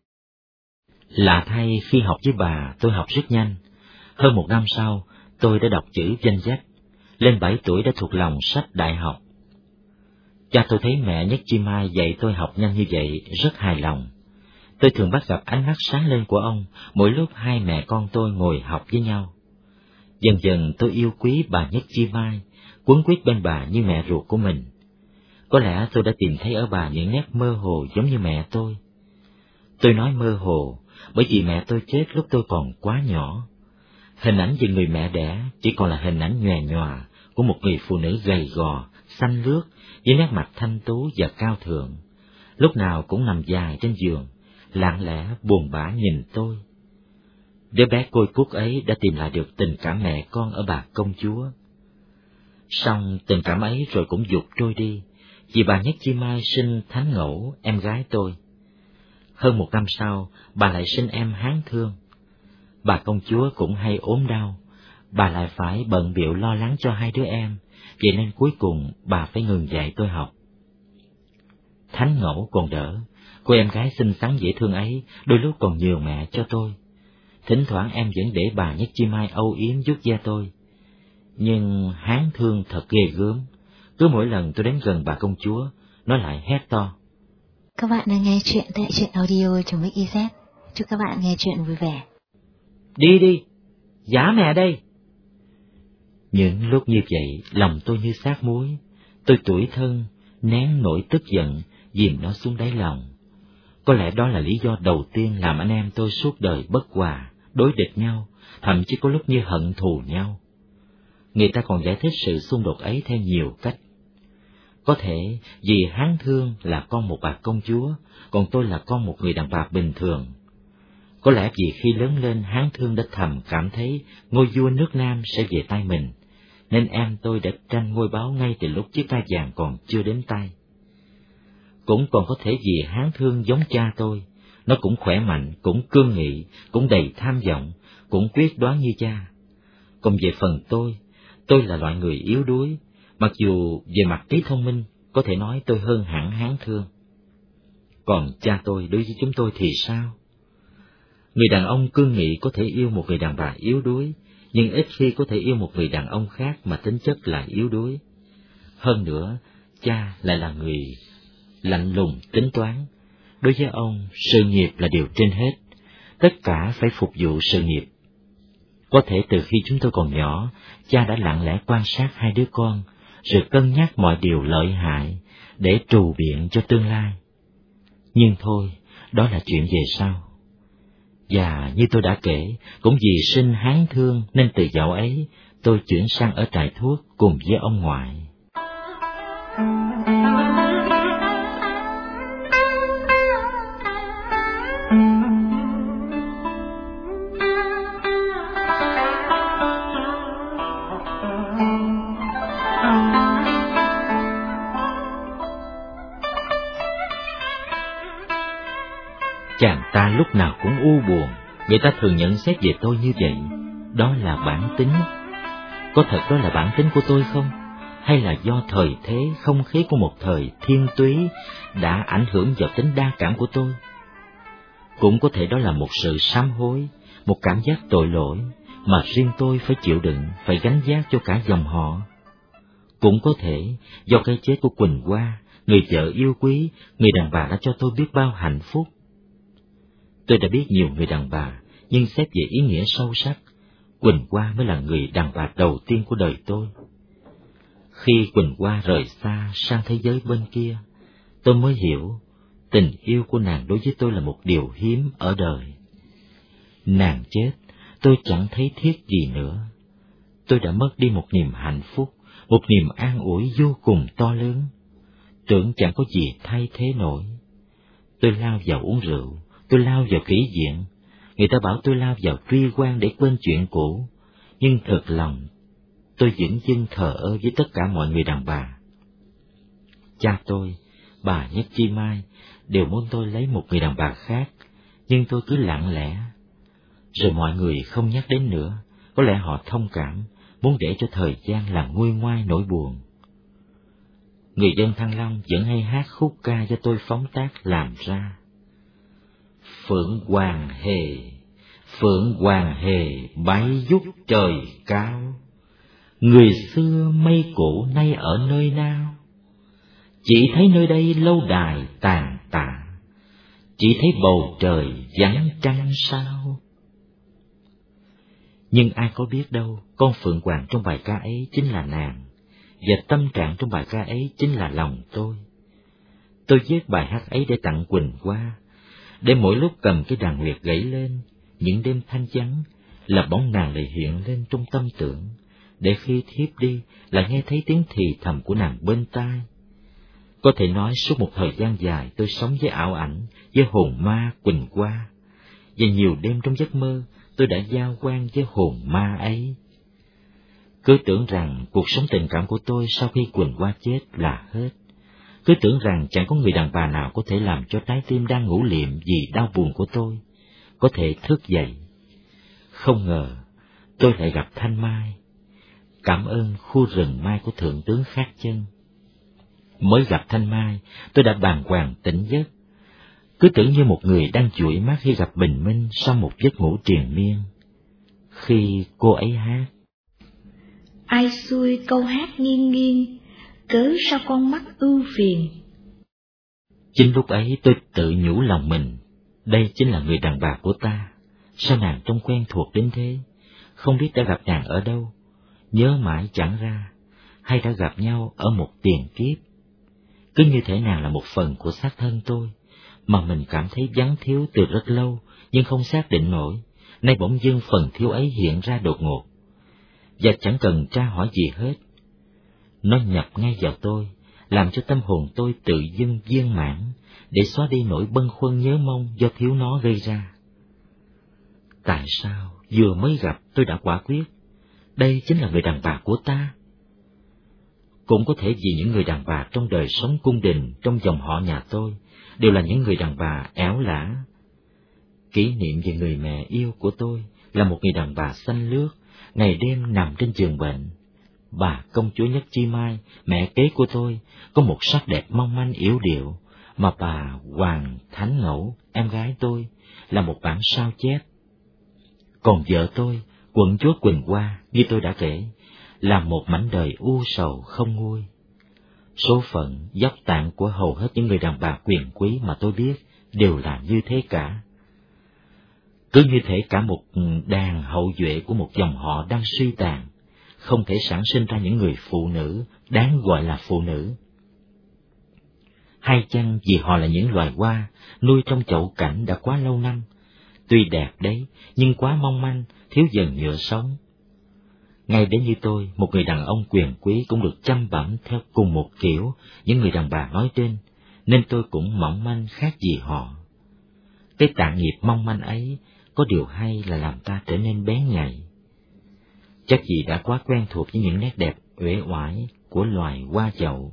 Speaker 2: Lạ thay, khi học với bà, tôi học rất nhanh. Hơn một năm sau, tôi đã đọc chữ danh sách, lên bảy tuổi đã thuộc lòng sách đại học. Cha tôi thấy mẹ Nhất Chi Mai dạy tôi học nhanh như vậy, rất hài lòng. Tôi thường bắt gặp ánh mắt sáng lên của ông mỗi lúc hai mẹ con tôi ngồi học với nhau. Dần dần tôi yêu quý bà Nhất Chi Mai, quấn quýt bên bà như mẹ ruột của mình. Có lẽ tôi đã tìm thấy ở bà những nét mơ hồ giống như mẹ tôi. Tôi nói mơ hồ bởi vì mẹ tôi chết lúc tôi còn quá nhỏ. Hình ảnh về người mẹ đẻ chỉ còn là hình ảnh nhòe nhòa của một người phụ nữ gầy gò, xanh lướt, với nét mặt thanh tú và cao thượng, lúc nào cũng nằm dài trên giường, lặng lẽ buồn bã nhìn tôi. Đứa bé côi cút ấy đã tìm lại được tình cảm mẹ con ở bà công chúa. Song tình cảm ấy rồi cũng vụt trôi đi, vì bà Nhất Chi Mai sinh Thánh Ngẫu, em gái tôi. Hơn một năm sau, bà lại sinh em Hán Thương. Bà công chúa cũng hay ốm đau, bà lại phải bận bịu lo lắng cho hai đứa em, vậy nên cuối cùng bà phải ngừng dạy tôi học. Thánh Ngẫu còn đỡ, cô em gái xinh xắn dễ thương ấy đôi lúc còn nhường mẹ cho tôi. Thỉnh thoảng em vẫn để bà Nhất Chi Mai âu yếm vuốt ve tôi. Nhưng Hán Thương thật ghê gớm, cứ mỗi lần tôi đến gần bà công chúa, nó lại hét to.
Speaker 1: Các bạn đang nghe chuyện tại truyện audio chấm i z. Chúc các bạn nghe chuyện vui vẻ.
Speaker 2: Đi đi, giả mẹ đây. Những lúc như vậy, lòng tôi như xác muối. Tôi tủi thân, nén nỗi tức giận, dìm nó xuống đáy lòng. Có lẽ đó là lý do đầu tiên làm anh em tôi suốt đời bất hòa, đối địch nhau, thậm chí có lúc như hận thù nhau. Người ta còn giải thích sự xung đột ấy theo nhiều cách. Có thể vì Hán Thương là con một bà công chúa, còn tôi là con một người đàn bà bình thường. Có lẽ vì khi lớn lên Hán Thương đã thầm cảm thấy ngôi vua nước Nam sẽ về tay mình, nên em tôi đã tranh ngôi báo ngay từ lúc chiếc ca vàng còn chưa đến tay. cũng còn có thể vì hán thương giống cha tôi, nó cũng khỏe mạnh, cũng cương nghị, cũng đầy tham vọng, cũng quyết đoán như cha. Còn về phần tôi, tôi là loại người yếu đuối, mặc dù về mặt trí thông minh, có thể nói tôi hơn hẳn hán thương. Còn cha tôi đối với chúng tôi thì sao? Người đàn ông cương nghị có thể yêu một người đàn bà yếu đuối, nhưng ít khi có thể yêu một người đàn ông khác mà tính chất là yếu đuối. Hơn nữa, cha lại là người lạnh lùng tính toán. Đối với ông, sự nghiệp là điều trên hết, tất cả phải phục vụ sự nghiệp. Có thể từ khi chúng tôi còn nhỏ, cha đã lặng lẽ quan sát hai đứa con, rồi cân nhắc mọi điều lợi hại để trù biện cho tương lai. Nhưng thôi, đó là chuyện về sau. Và như tôi đã kể, cũng vì sinh hán thương nên từ dạo ấy tôi chuyển sang ở trại thuốc cùng với ông ngoại. Chàng ta lúc nào cũng u buồn, người ta thường nhận xét về tôi như vậy. Đó là bản tính. Có thật đó là bản tính của tôi không? Hay là do thời thế, không khí của một thời thiên túy đã ảnh hưởng vào tính đa cảm của tôi? Cũng có thể đó là một sự sám hối, một cảm giác tội lỗi mà riêng tôi phải chịu đựng, phải gánh vác cho cả dòng họ. Cũng có thể do cái chết của Quỳnh Hoa, người vợ yêu quý, người đàn bà đã cho tôi biết bao hạnh phúc. Tôi đã biết nhiều người đàn bà, nhưng xét về ý nghĩa sâu sắc, Quỳnh Hoa mới là người đàn bà đầu tiên của đời tôi. Khi Quỳnh Hoa rời xa sang thế giới bên kia, tôi mới hiểu tình yêu của nàng đối với tôi là một điều hiếm ở đời. Nàng chết, tôi chẳng thấy tiếc gì nữa. Tôi đã mất đi một niềm hạnh phúc, một niềm an ủi vô cùng to lớn. Tưởng chẳng có gì thay thế nổi. Tôi lao vào uống rượu, tôi lao vào kỹ viện. Người ta bảo tôi lao vào truy quan để quên chuyện cũ, nhưng thật lòng tôi vẫn dưng thờ ơ với tất cả mọi người đàn bà. Cha tôi, bà Nhất Chi Mai đều muốn tôi lấy một người đàn bà khác, nhưng tôi cứ lặng lẽ. Rồi mọi người không nhắc đến nữa, có lẽ họ thông cảm, muốn để cho thời gian làm nguôi ngoai nỗi buồn. Người dân Thăng Long vẫn hay hát khúc ca do tôi phóng tác làm ra. Phượng Hoàng hề, Phượng Hoàng hề bay vút trời cao, người xưa mây cũ nay ở nơi nào? Chỉ thấy nơi đây lâu đài tàn tạ, chỉ thấy bầu trời vắng trăng sao. Nhưng ai có biết đâu, con Phượng Hoàng trong bài ca ấy chính là nàng, và tâm trạng trong bài ca ấy chính là lòng tôi. Tôi viết bài hát ấy để tặng Quỳnh Hoa, để mỗi lúc cầm cái đàn nguyệt gảy lên, những đêm thanh vắng, là bóng nàng lại hiện lên trong tâm tưởng, để khi thiếp đi là nghe thấy tiếng thì thầm của nàng bên tai. Có thể nói suốt một thời gian dài tôi sống với ảo ảnh, với hồn ma Quỳnh Hoa, và nhiều đêm trong giấc mơ tôi đã giao quan với hồn ma ấy. Cứ tưởng rằng cuộc sống tình cảm của tôi sau khi Quỳnh Hoa chết là hết. Cứ tưởng rằng chẳng có người đàn bà nào có thể làm cho trái tim đang ngủ liệm vì đau buồn của tôi có thể thức dậy. Không ngờ tôi lại gặp Thanh Mai. Cảm ơn khu rừng mai của Thượng tướng Khát Chân. Mới gặp Thanh Mai, tôi đã bàng hoàng tỉnh giấc. Cứ tưởng như một người đang dụi mắt khi gặp bình minh sau một giấc ngủ triền miên. Khi cô ấy hát:
Speaker 3: ai xuôi câu hát nghiêng nghiêng, cớ sao con mắt ưu phiền.
Speaker 2: Chính lúc ấy tôi tự nhủ lòng mình, đây chính là người đàn bà của ta. Sao nàng trông quen thuộc đến thế? Không biết đã gặp nàng ở đâu, nhớ mãi chẳng ra, hay đã gặp nhau ở một tiền kiếp. Cứ như thể nàng là một phần của xác thân tôi, mà mình cảm thấy vắng thiếu từ rất lâu, nhưng không xác định nổi. Nay bỗng dưng phần thiếu ấy hiện ra đột ngột, và chẳng cần tra hỏi gì hết. Nó nhập ngay vào tôi, làm cho tâm hồn tôi tự dưng viên mãn, để xóa đi nỗi bâng khuâng nhớ mong do thiếu nó gây ra. Tại sao vừa mới gặp tôi đã quả quyết, đây chính là người đàn bà của ta? Cũng có thể vì những người đàn bà trong đời sống cung đình trong dòng họ nhà tôi đều là những người đàn bà éo lả. Kỷ niệm về người mẹ yêu của tôi là một người đàn bà xanh lướt, ngày đêm nằm trên giường bệnh. Bà công chúa Nhất Chi Mai, mẹ kế của tôi, có một sắc đẹp mong manh yếu điệu, mà bà Hoàng Thánh Ngẫu, em gái tôi, là một bản sao chép. Còn vợ tôi, quận chúa Quỳnh Hoa, như tôi đã kể, là một mảnh đời u sầu không nguôi. Số phận, dốc tạng của hầu hết những người đàn bà quyền quý mà tôi biết đều là như thế cả. Cứ như thể cả một đàn hậu duệ của một dòng họ đang suy tàn, không thể sản sinh ra những người phụ nữ đáng gọi là phụ nữ. Hay chăng vì họ là những loài hoa nuôi trong chậu cảnh đã quá lâu năm, tuy đẹp đấy nhưng quá mong manh, thiếu dần nhựa sống. Ngay đến như tôi, một người đàn ông quyền quý cũng được chăm bẵm theo cùng một kiểu những người đàn bà nói trên, nên tôi cũng mỏng manh khác gì họ. Cái tạng nghiệp mong manh ấy có điều hay là làm ta trở nên bén nhạy. Chắc gì đã quá quen thuộc với những nét đẹp uể oải của loài hoa chậu,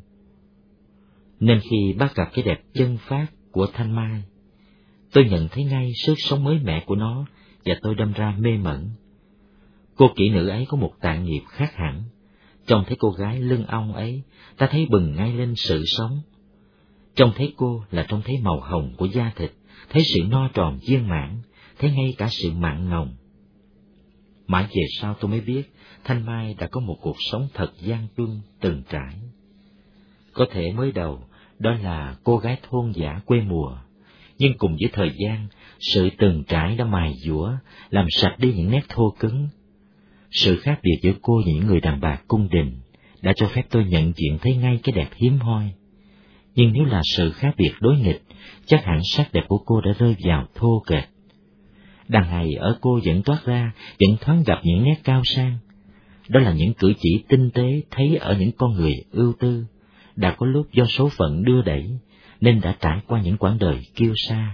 Speaker 2: nên khi bắt gặp cái đẹp chân phát của thanh mai, tôi nhận thấy ngay sức sống mới mẻ của nó, và tôi đâm ra mê mẩn. Cô kỹ nữ ấy có một tạng nghiệp khác hẳn. Trông thấy cô gái lưng ong ấy, ta thấy bừng ngay lên sự sống. Trông thấy cô là trông thấy màu hồng của da thịt, thấy sự no tròn viên mãn, thấy ngay cả sự mặn nồng. Mãi về sau tôi mới biết, Thanh Mai đã có một cuộc sống thật gian truân từng trải. Có thể mới đầu, đó là cô gái thôn dã quê mùa, nhưng cùng với thời gian, sự từng trải đã mài dũa, làm sạch đi những nét thô cứng. Sự khác biệt giữa cô và những người đàn bà cung đình đã cho phép tôi nhận diện thấy ngay cái đẹp hiếm hoi. Nhưng nếu là sự khác biệt đối nghịch, chắc hẳn sắc đẹp của cô đã rơi vào thô kệch. Đằng này ở cô vẫn toát ra, vẫn thoáng gặp những nét cao sang. Đó là những cử chỉ tinh tế thấy ở những con người ưu tư, đã có lúc do số phận đưa đẩy, nên đã trải qua những quãng đời kiêu sa.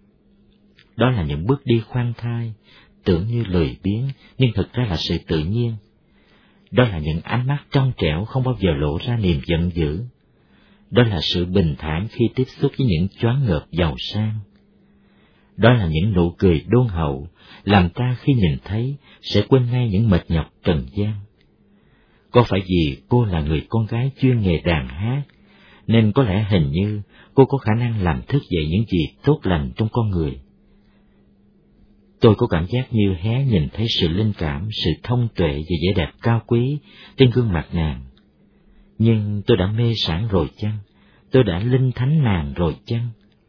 Speaker 2: Đó là những bước đi khoan thai, tưởng như lười biếng, nhưng thực ra là sự tự nhiên. Đó là những ánh mắt trong trẻo không bao giờ lộ ra niềm giận dữ. Đó là sự bình thản khi tiếp xúc với những choáng ngợp giàu sang. Đó là những nụ cười đôn hậu, làm ta khi nhìn thấy sẽ quên ngay những mệt nhọc trần gian. Có phải vì cô là người con gái chuyên nghề đàn hát, nên có lẽ hình như cô có khả năng làm thức dậy những gì tốt lành trong con người. Tôi có cảm giác như hé nhìn thấy sự linh cảm, sự thông tuệ và vẻ đẹp cao quý trên gương mặt nàng. Nhưng tôi đã mê sảng rồi chăng? Tôi đã linh thánh nàng rồi chăng?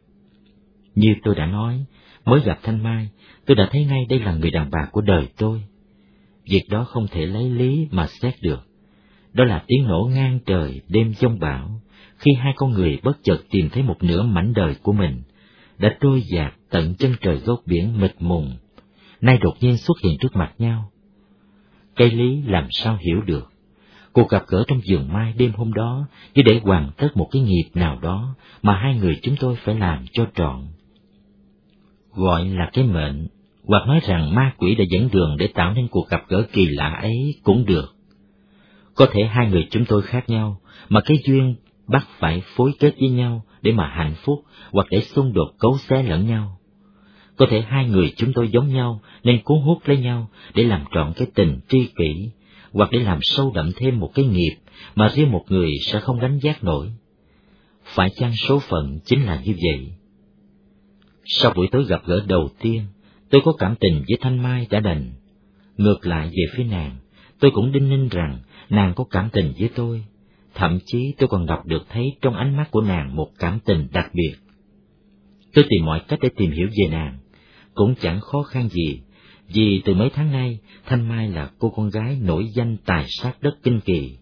Speaker 2: Như tôi đã nói, mới gặp Thanh Mai, tôi đã thấy ngay đây là người đàn bà của đời tôi. Việc đó không thể lấy lý mà xét được. Đó là tiếng nổ ngang trời đêm giông bão, khi hai con người bất chợt tìm thấy một nửa mảnh đời của mình, đã trôi dạt tận chân trời góc biển mịt mùng, nay đột nhiên xuất hiện trước mặt nhau. Cái lý làm sao hiểu được? Cuộc gặp gỡ trong vườn mai đêm hôm đó chỉ để hoàn tất một cái nghiệp nào đó mà hai người chúng tôi phải làm cho trọn. Gọi là cái mệnh, hoặc nói rằng ma quỷ đã dẫn đường để tạo nên cuộc gặp gỡ kỳ lạ ấy cũng được. Có thể hai người chúng tôi khác nhau, mà cái duyên bắt phải phối kết với nhau để mà hạnh phúc, hoặc để xung đột cấu xé lẫn nhau. Có thể hai người chúng tôi giống nhau nên cuốn hút lấy nhau để làm trọn cái tình tri kỷ, hoặc để làm sâu đậm thêm một cái nghiệp mà riêng một người sẽ không đánh giác nổi. Phải chăng số phận chính là như vậy? Sau buổi tối gặp gỡ đầu tiên, tôi có cảm tình với Thanh Mai đã đành. Ngược lại về phía nàng, tôi cũng đinh ninh rằng nàng có cảm tình với tôi. Thậm chí tôi còn đọc được thấy trong ánh mắt của nàng một cảm tình đặc biệt. Tôi tìm mọi cách để tìm hiểu về nàng, cũng chẳng khó khăn gì, vì từ mấy tháng nay, Thanh Mai là cô con gái nổi danh tài sát đất Kinh Kỳ.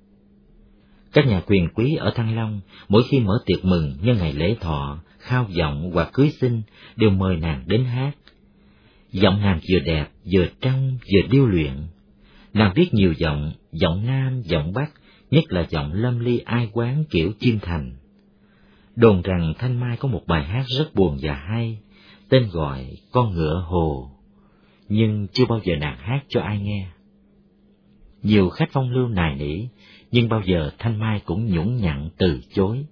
Speaker 2: Các nhà quyền quý ở Thăng Long, mỗi khi mở tiệc mừng nhân ngày lễ thọ, khao vọng hoặc cưới xin, đều mời nàng đến hát. Giọng nàng vừa đẹp, vừa trong, vừa điêu luyện. Nàng biết nhiều giọng, giọng Nam, giọng Bắc, nhất là giọng lâm ly ai quán kiểu chim thành. Đồn rằng Thanh Mai có một bài hát rất buồn và hay, tên gọi Con Ngựa Hồ, nhưng chưa bao giờ nàng hát cho ai nghe. Nhiều khách phong lưu nài nỉ, nhưng bao giờ Thanh Mai cũng nhũn nhặn từ chối.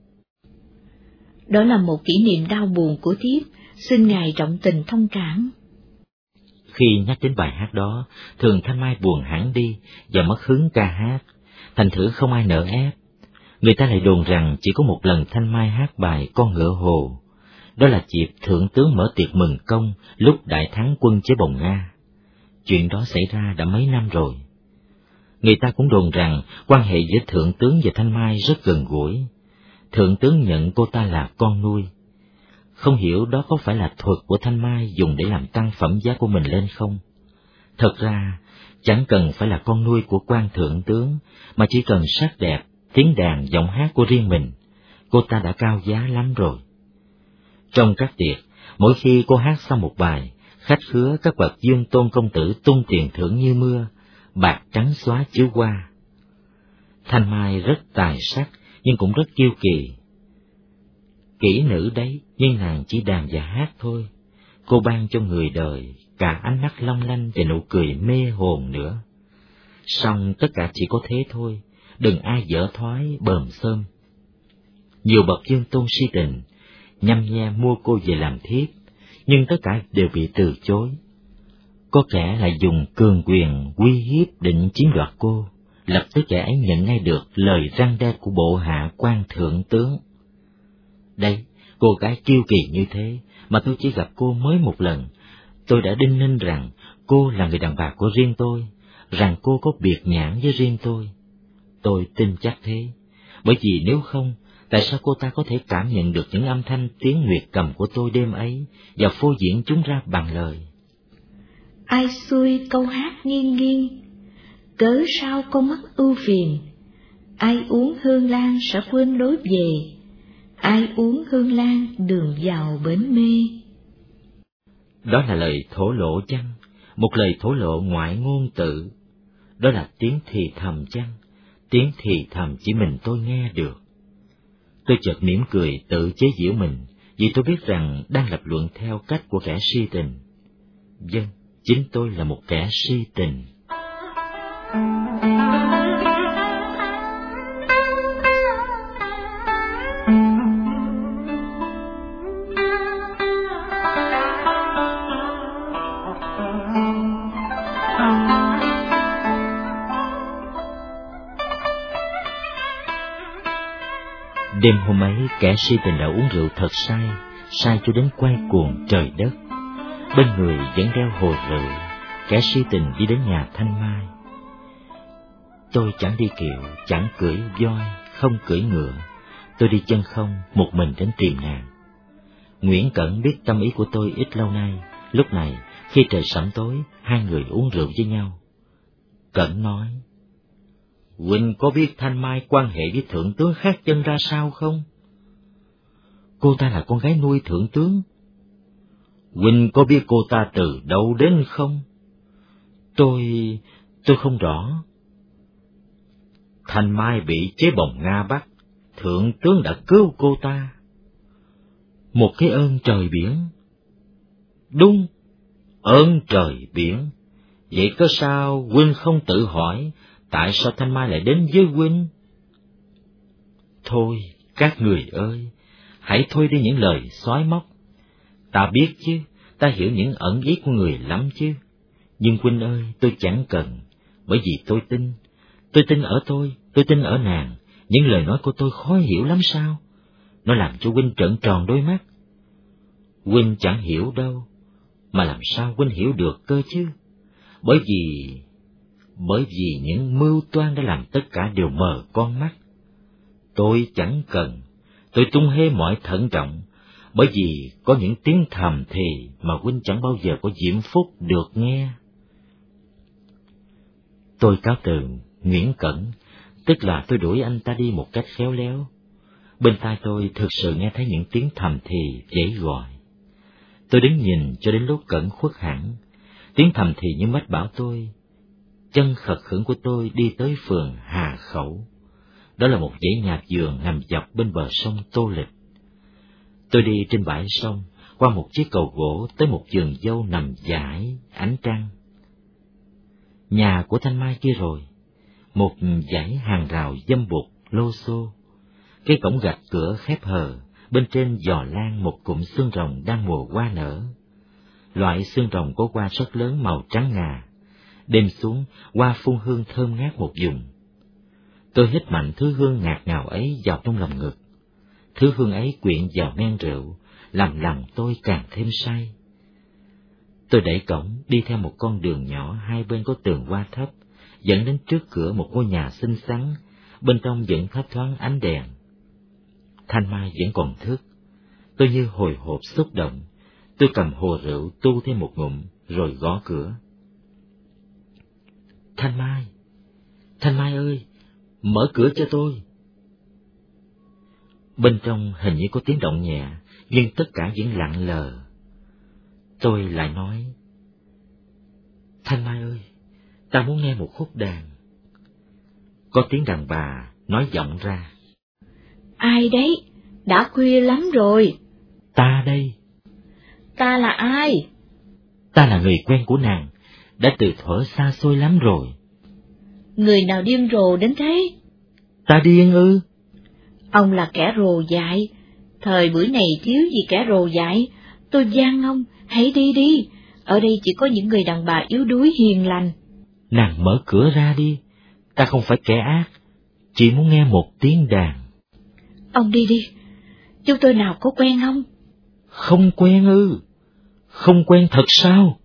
Speaker 3: Đó là một kỷ niệm đau buồn của thiếp, xin ngài trọng tình thông cảm.
Speaker 2: Khi nhắc đến bài hát đó, thường Thanh Mai buồn hẳn đi và mất hứng ca hát, thành thử không ai nỡ ép. Người ta lại đồn rằng chỉ có một lần Thanh Mai hát bài Con Ngựa Hồ, đó là dịp thượng tướng mở tiệc mừng công lúc đại thắng quân chế Bồng Nga. Chuyện đó xảy ra đã mấy năm rồi. Người ta cũng đồn rằng quan hệ giữa thượng tướng và Thanh Mai rất gần gũi. Thượng tướng nhận cô ta là con nuôi. Không hiểu đó có phải là thuật của Thanh Mai dùng để làm tăng phẩm giá của mình lên không? Thật ra, chẳng cần phải là con nuôi của quan thượng tướng, mà chỉ cần sắc đẹp, tiếng đàn, giọng hát của riêng mình, cô ta đã cao giá lắm rồi. Trong các tiệc, mỗi khi cô hát xong một bài, khách khứa các bậc dương tôn công tử tung tiền thưởng như mưa, bạc trắng xóa chiếu qua. Thanh Mai rất tài sắc, nhưng cũng rất kiêu kỳ. Kỹ nữ đấy, nhưng nàng chỉ đàn và hát thôi. Cô ban cho người đời cả ánh mắt long lanh và nụ cười mê hồn nữa. Song tất cả chỉ có thế thôi, đừng ai dở thoái bờm xơm. Nhiều bậc dương tôn si tình, nhăm nhe mua cô về làm thiếp, nhưng tất cả đều bị từ chối. Có kẻ lại dùng cường quyền uy hiếp định chiếm đoạt cô, lập tức kẻ ấy nhận ngay được lời răn đe của bộ hạ quan thượng tướng. Đây, cô gái kiêu kỳ như thế, mà tôi chỉ gặp cô mới một lần, tôi đã đinh ninh rằng cô là người đàn bà của riêng tôi, rằng cô có biệt nhãn với riêng tôi. Tôi tin chắc thế, bởi vì nếu không, tại sao cô ta có thể cảm nhận được những âm thanh tiếng nguyệt cầm của tôi đêm ấy và phô diễn chúng ra bằng lời?
Speaker 3: Ai xuôi câu hát nghiêng nghiêng, cớ sao con mất ưu phiền, ai uống hương lan sẽ quên lối về, ai uống hương lan đường vào bến mê.
Speaker 2: Đó là lời thổ lộ chăng? Một lời thổ lộ ngoại ngôn tự. Đó là tiếng thì thầm chăng? Tiếng thì thầm chỉ mình tôi nghe được. Tôi chợt mỉm cười tự chế giễu mình, vì tôi biết rằng đang lập luận theo cách của kẻ si tình. Vâng, chính tôi là một kẻ si tình. Đêm hôm ấy, kẻ si tình đã uống rượu thật say, say cho đến quay cuồng trời đất. Bên người vẫn đeo hồ rượu, kẻ si tình đi đến nhà Thanh Mai. Tôi chẳng đi kiệu, chẳng cưỡi voi, không cưỡi ngựa. Tôi đi chân không, một mình đến tìm nàng. Nguyễn Cẩn biết tâm ý của tôi ít lâu nay. Lúc này, khi trời sẩm tối, hai người uống rượu với nhau. Cẩn nói: Huynh có biết Thanh Mai quan hệ với thượng tướng khác chân ra sao không? Cô ta là con gái nuôi thượng tướng. Huynh có biết cô ta từ đâu đến không? Tôi... tôi không rõ. Thanh Mai bị chế Bồng Nga bắt, thượng tướng đã cứu cô ta. Một cái ơn trời biển. Đúng, ơn trời biển. Vậy có sao huynh không tự hỏi tại sao Thanh Mai lại đến với huynh? Thôi, các người ơi, hãy thôi đi những lời xói móc. Ta biết chứ, ta hiểu những ẩn ý của người lắm chứ. Nhưng huynh ơi, tôi chẳng cần, bởi vì tôi tin. Tôi tin ở tôi, tôi tin ở nàng. Những lời nói của tôi khó hiểu lắm sao? Nó làm cho huynh trợn tròn đôi mắt. Huynh chẳng hiểu đâu, mà làm sao huynh hiểu được cơ chứ? Bởi vì... bởi vì những mưu toan đã làm tất cả đều mờ con mắt. Tôi chẳng cần, tôi tung hê mọi thận trọng, bởi vì có những tiếng thầm thì mà huynh chẳng bao giờ có diễm phúc được nghe. Tôi cáo từ Nguyễn Cẩn, tức là tôi đuổi anh ta đi một cách khéo léo. Bên tai tôi thực sự nghe thấy những tiếng thầm thì dãy gọi. Tôi đứng nhìn cho đến lúc Cẩn khuất hẳn. Tiếng thầm thì như mách bảo tôi, chân khật khẩn của tôi đi tới phường Hà Khẩu. Đó là một dãy nhà vườn nằm dọc bên bờ sông Tô Lịch. Tôi đi trên bãi sông, qua một chiếc cầu gỗ tới một vườn dâu nằm dải ánh trăng. Nhà của Thanh Mai kia rồi. một dãy hàng rào dâm bụt lô xô. Cái cổng gạch cửa khép hờ, bên trên giò lan một cụm xương rồng đang mùa hoa nở. Loại xương rồng có hoa rất lớn màu trắng ngà. Đêm xuống, hoa phun hương thơm ngát một vùng. Tôi hít mạnh thứ hương ngạt ngào ấy vào trong lòng ngực. Thứ hương ấy quyện vào men rượu, làm lòng tôi càng thêm say. Tôi đẩy cổng, đi theo một con đường nhỏ hai bên có tường hoa thấp, dẫn đến trước cửa một ngôi nhà xinh xắn, bên trong vẫn thấp thoáng ánh đèn. Thanh Mai vẫn còn thức. Tôi như hồi hộp xúc động, tôi cầm hồ rượu tu thêm một ngụm, rồi gõ cửa. Thanh Mai, Thanh Mai ơi, mở cửa cho tôi. Bên trong hình như có tiếng động nhẹ, nhưng tất cả vẫn lặng lờ. Tôi lại nói, Thanh Mai ơi, ta muốn nghe một khúc đàn. Có tiếng đàn bà nói vọng ra.
Speaker 3: Ai đấy? Đã khuya lắm rồi.
Speaker 2: Ta đây.
Speaker 3: Ta là ai?
Speaker 2: Ta là người quen của nàng, đã từ thuở xa xôi lắm rồi.
Speaker 3: Người nào điên rồ đến thế?
Speaker 2: Ta điên ư?
Speaker 3: Ông là kẻ rồ dại. Thời buổi này thiếu gì kẻ rồ dại. Tôi van ông, hãy đi đi. Ở đây chỉ có những người đàn bà yếu đuối hiền lành.
Speaker 2: Nàng mở cửa ra đi. Ta không phải kẻ ác, chỉ muốn nghe một tiếng đàn.
Speaker 3: Ông đi đi. Chúng tôi nào có quen ông?
Speaker 2: Không quen ư? Không quen thật sao?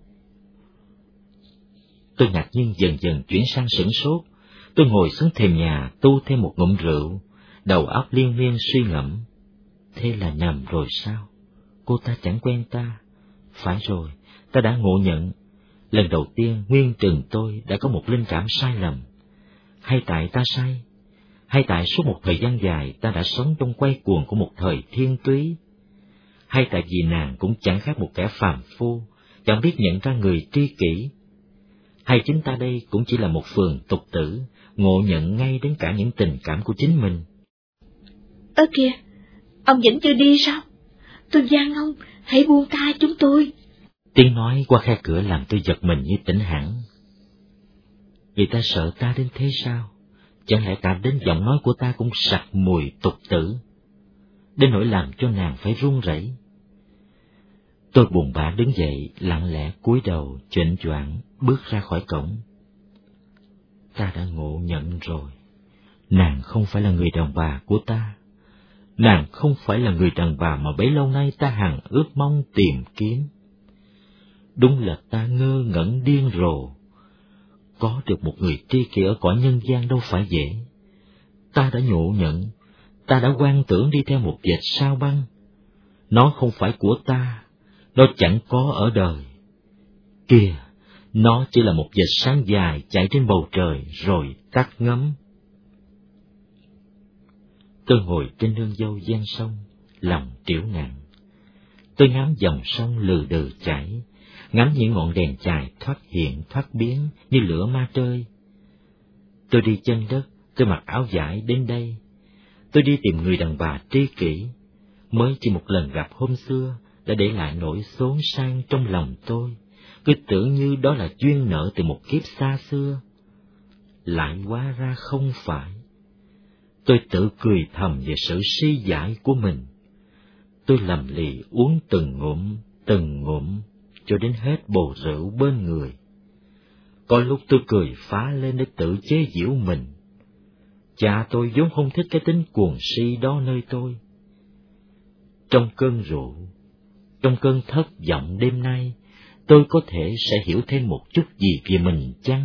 Speaker 2: Tôi ngạc nhiên dần dần chuyển sang sửng sốt. Tôi ngồi xuống thềm nhà tu thêm một ngụm rượu, đầu óc liên miên suy ngẫm. Thế là nhầm rồi sao? Cô ta chẳng quen ta. Phải rồi, ta đã ngộ nhận. Lần đầu tiên nguyên trừng tôi đã có một linh cảm sai lầm. Hay tại ta sai? Hay tại suốt một thời gian dài ta đã sống trong quay cuồng của một thời thiên túy? Hay tại vì nàng cũng chẳng khác một kẻ phàm phu, chẳng biết nhận ra người tri kỷ? Hay chính ta đây cũng chỉ là một phường tục tử, ngộ nhận ngay đến cả những tình cảm của chính mình?
Speaker 3: Ơ kìa, ông vẫn chưa đi sao? Tôi van ông, hãy buông tha chúng tôi.
Speaker 2: Tiếng nói qua khe cửa làm tôi giật mình như tỉnh hẳn. Vì ta sợ ta đến thế sao? Chẳng lẽ cả đến giọng nói của ta cũng sặc mùi tục tử, đến nỗi làm cho nàng phải run rẩy? Tôi buồn bã đứng dậy, lặng lẽ cúi đầu, chểnh choạng bước ra khỏi cổng. Ta đã ngộ nhận rồi. Nàng không phải là người đàn bà của ta. Nàng không phải là người đàn bà mà bấy lâu nay ta hằng ước mong tìm kiếm. Đúng là ta ngơ ngẩn điên rồ. Có được một người tri kỷ ở cõi nhân gian đâu phải dễ. Ta đã ngộ nhận, ta đã quan tưởng đi theo một vệt sao băng. Nó không phải của ta, nó chẳng có ở đời. Kìa, nó chỉ là một vệt sáng dài chạy trên bầu trời rồi tắt ngấm. Tôi ngồi trên nương dâu ven sông, lòng triểu nặng. Tôi ngắm dòng sông lừ đừ chảy, ngắm những ngọn đèn chài thoát hiện thoát biến như lửa ma trơi. Tôi đi chân đất, tôi mặc áo vải đến đây. Tôi đi tìm người đàn bà tri kỷ, mới chỉ một lần gặp hôm xưa đã để lại nỗi xốn sang trong lòng tôi, cứ tưởng như đó là duyên nợ từ một kiếp xa xưa. Lại hóa ra không phải. Tôi tự cười thầm về sự si dại của mình. Tôi lầm lì uống từng ngụm, từng ngụm, cho đến hết bầu rượu bên người. Có lúc tôi cười phá lên để tự chế giễu mình. Cha tôi vốn không thích cái tính cuồng si đó nơi tôi. Trong cơn rượu, trong cơn thất vọng đêm nay, tôi có thể sẽ hiểu thêm một chút gì về mình chăng?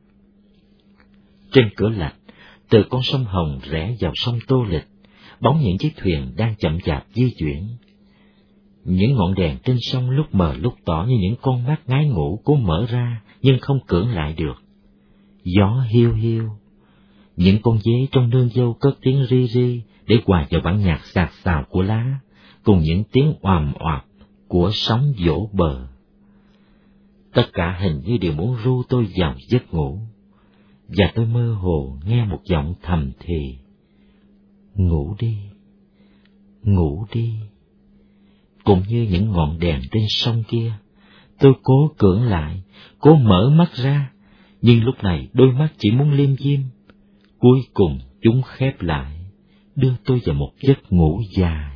Speaker 2: Trên cửa lạch, từ con sông Hồng rẽ vào sông Tô Lịch, bóng những chiếc thuyền đang chậm chạp di chuyển. Những ngọn đèn trên sông lúc mờ lúc tỏ như những con mắt ngái ngủ cố mở ra nhưng không cưỡng lại được. Gió hiu hiu, những con dế trong nương dâu cất tiếng ri ri để hòa vào bản nhạc sạc sào của lá, cùng những tiếng oàm oạp của sóng vỗ bờ. Tất cả hình như đều muốn ru tôi vào giấc ngủ, và tôi mơ hồ nghe một giọng thầm thì: ngủ đi, ngủ đi. Cũng như những ngọn đèn trên sông kia, tôi cố cưỡng lại, cố mở mắt ra, nhưng lúc này đôi mắt chỉ muốn liêm diêm, Cuối cùng chúng khép lại, đưa tôi vào một giấc ngủ dài.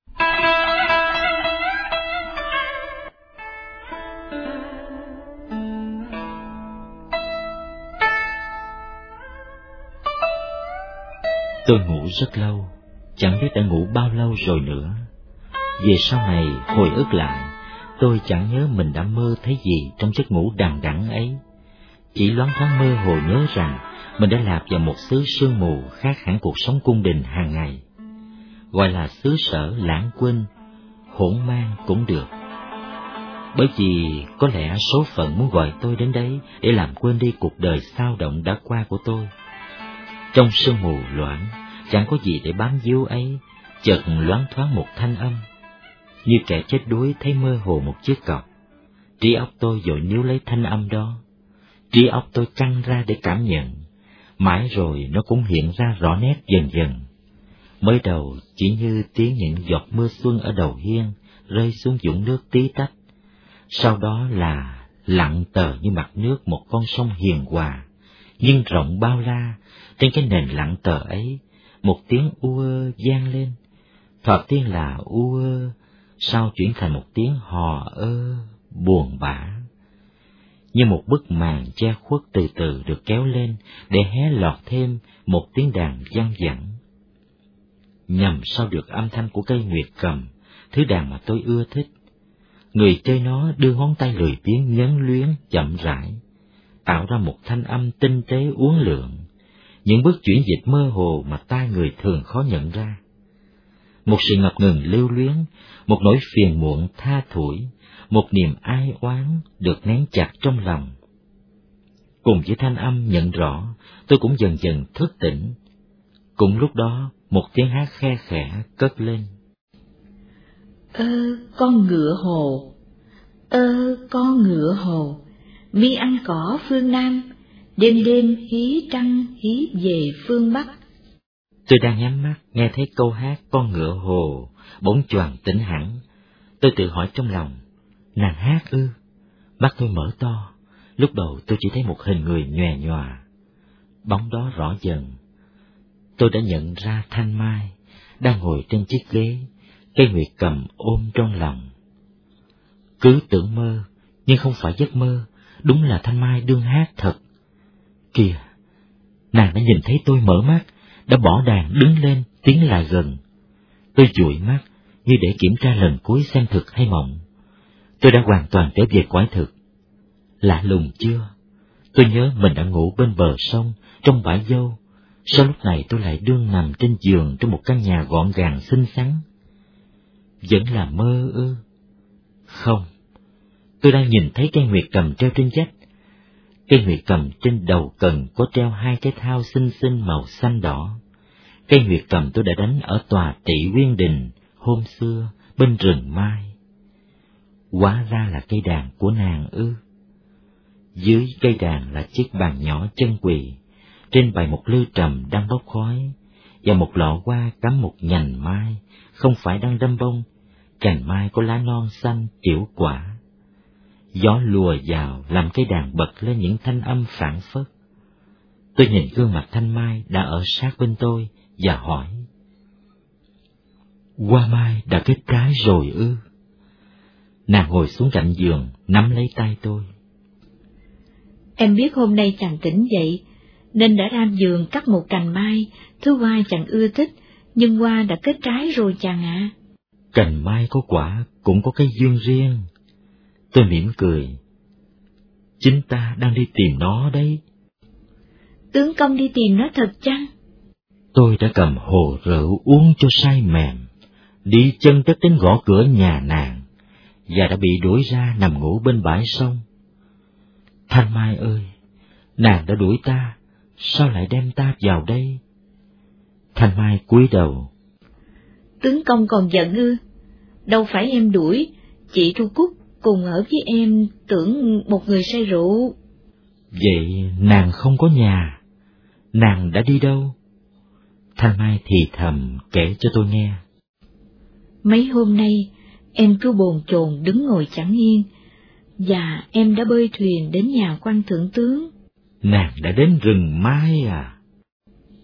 Speaker 2: Tôi ngủ rất lâu, chẳng biết đã ngủ bao lâu rồi nữa. Về sau này hồi ức lại, tôi chẳng nhớ mình đã mơ thấy gì trong giấc ngủ đằng đẵng ấy. Chỉ loáng thoáng mơ hồ nhớ rằng mình đã lạc vào một xứ sương mù khác hẳn cuộc sống cung đình hàng ngày. Gọi là xứ sở lãng quên, hỗn mang cũng được. Bởi vì có lẽ số phận muốn gọi tôi đến đấy để làm quên đi cuộc đời xao động đã qua của tôi. Trong sương mù loãng, chẳng có gì để bám víu ấy, chợt loáng thoáng một thanh âm. Như kẻ chết đuối thấy mơ hồ một chiếc cọc. Trí óc tôi vội níu lấy thanh âm đó. Trí óc tôi căng ra để cảm nhận. Mãi rồi nó cũng hiện ra rõ nét dần dần. Mới đầu chỉ như tiếng những giọt mưa xuân ở đầu hiên rơi xuống vũng nước tí tách. Sau đó là lặng tờ như mặt nước một con sông hiền hòa, nhưng rộng bao la. Trên cái nền lặng tờ ấy, một tiếng u ơ vang lên. Thoạt tiên là u ơ, sau chuyển thành một tiếng hò ơ, buồn bã. Như một bức màn che khuất từ từ được kéo lên để hé lọt thêm một tiếng đàn văng vẳng. Nhằm sau được âm thanh của cây nguyệt cầm, thứ đàn mà tôi ưa thích. Người chơi nó đưa ngón tay lười biếng nhấn luyến chậm rãi, tạo ra một thanh âm tinh tế uốn lượn, những bước chuyển dịch mơ hồ mà tai người thường khó nhận ra. Một sự ngập ngừng lưu luyến, một nỗi phiền muộn tha thủi, một niềm ai oán được nén chặt trong lòng. Cùng với thanh âm nhận rõ, tôi cũng dần dần thức tỉnh. Cùng lúc đó, một tiếng hát khe khẽ cất lên.
Speaker 3: Ơ con ngựa hồ, ơ con ngựa hồ, mi ăn cỏ phương Nam, đêm đêm hí trăng hí về phương Bắc.
Speaker 2: Tôi đang nhắm mắt, nghe thấy câu hát con ngựa hồ, bỗng choàng tỉnh hẳn. Tôi tự hỏi trong lòng, nàng hát ư? Mắt tôi mở to, lúc đầu tôi chỉ thấy một hình người nhòe nhòa. Bóng đó rõ dần. Tôi đã nhận ra Thanh Mai, đang ngồi trên chiếc ghế, cây nguyệt cầm ôm trong lòng. Cứ tưởng mơ, nhưng không phải giấc mơ, đúng là Thanh Mai đương hát thật. Kìa, nàng đã nhìn thấy tôi mở mắt, đã bỏ đàn đứng lên, tiến lại gần. Tôi dụi mắt, như để kiểm tra lần cuối xem thực hay mộng. Tôi đã hoàn toàn trở về cõi thực. Lạ lùng chưa? Tôi nhớ mình đã ngủ bên bờ sông, trong bãi dâu. Sao lúc này tôi lại đương nằm trên giường trong một căn nhà gọn gàng xinh xắn? Vẫn là mơ ư? Không, tôi đang nhìn thấy cây nguyệt cầm treo trên vách. Cây nguyệt cầm trên đầu cần có treo hai cái thao xinh xinh màu xanh đỏ. Cây nguyệt cầm tôi đã đánh ở tòa Tỵ Uyên Đình hôm xưa bên rừng mai. Hóa ra là cây đàn của nàng ư? Dưới cây đàn là chiếc bàn nhỏ chân quỳ, trên bày một lư trầm đang bốc khói, và một lọ hoa cắm một nhành mai, không phải đang đâm bông, cành mai có lá non xanh tiểu quả. Gió lùa vào làm cây đàn bật lên những thanh âm phảng phất. Tôi nhìn gương mặt Thanh Mai đã ở sát bên tôi và hỏi: Hoa mai đã kết trái rồi ư? Nàng ngồi xuống cạnh giường, nắm lấy tay tôi.
Speaker 3: Em biết hôm nay chàng tỉnh dậy, nên đã ra giường cắt một cành mai, thứ hoa chàng ưa thích, nhưng hoa đã kết trái rồi chàng ạ. À.
Speaker 2: Cành mai có quả cũng có cái duyên riêng. Tôi mỉm cười. Chính ta đang đi tìm nó đấy.
Speaker 3: Tướng công đi tìm nó thật chăng?
Speaker 2: Tôi đã cầm hồ rượu uống cho say mềm, đi chân đất đến gõ cửa nhà nàng, và đã bị đuổi ra nằm ngủ bên bãi sông. Thanh Mai ơi, nàng đã đuổi ta, sao lại đem ta vào đây? Thanh Mai cúi đầu.
Speaker 3: Tướng công còn giận ư? Đâu phải em đuổi, chị Thu Cúc cùng ở với em tưởng một người say rượu.
Speaker 2: Vậy nàng không có nhà, nàng đã đi đâu? Thanh Mai thì thầm kể cho tôi nghe.
Speaker 3: Mấy hôm nay em cứ bồn chồn đứng ngồi chẳng yên, và em đã bơi thuyền đến nhà quan thượng tướng.
Speaker 2: Nàng đã đến rừng mai à?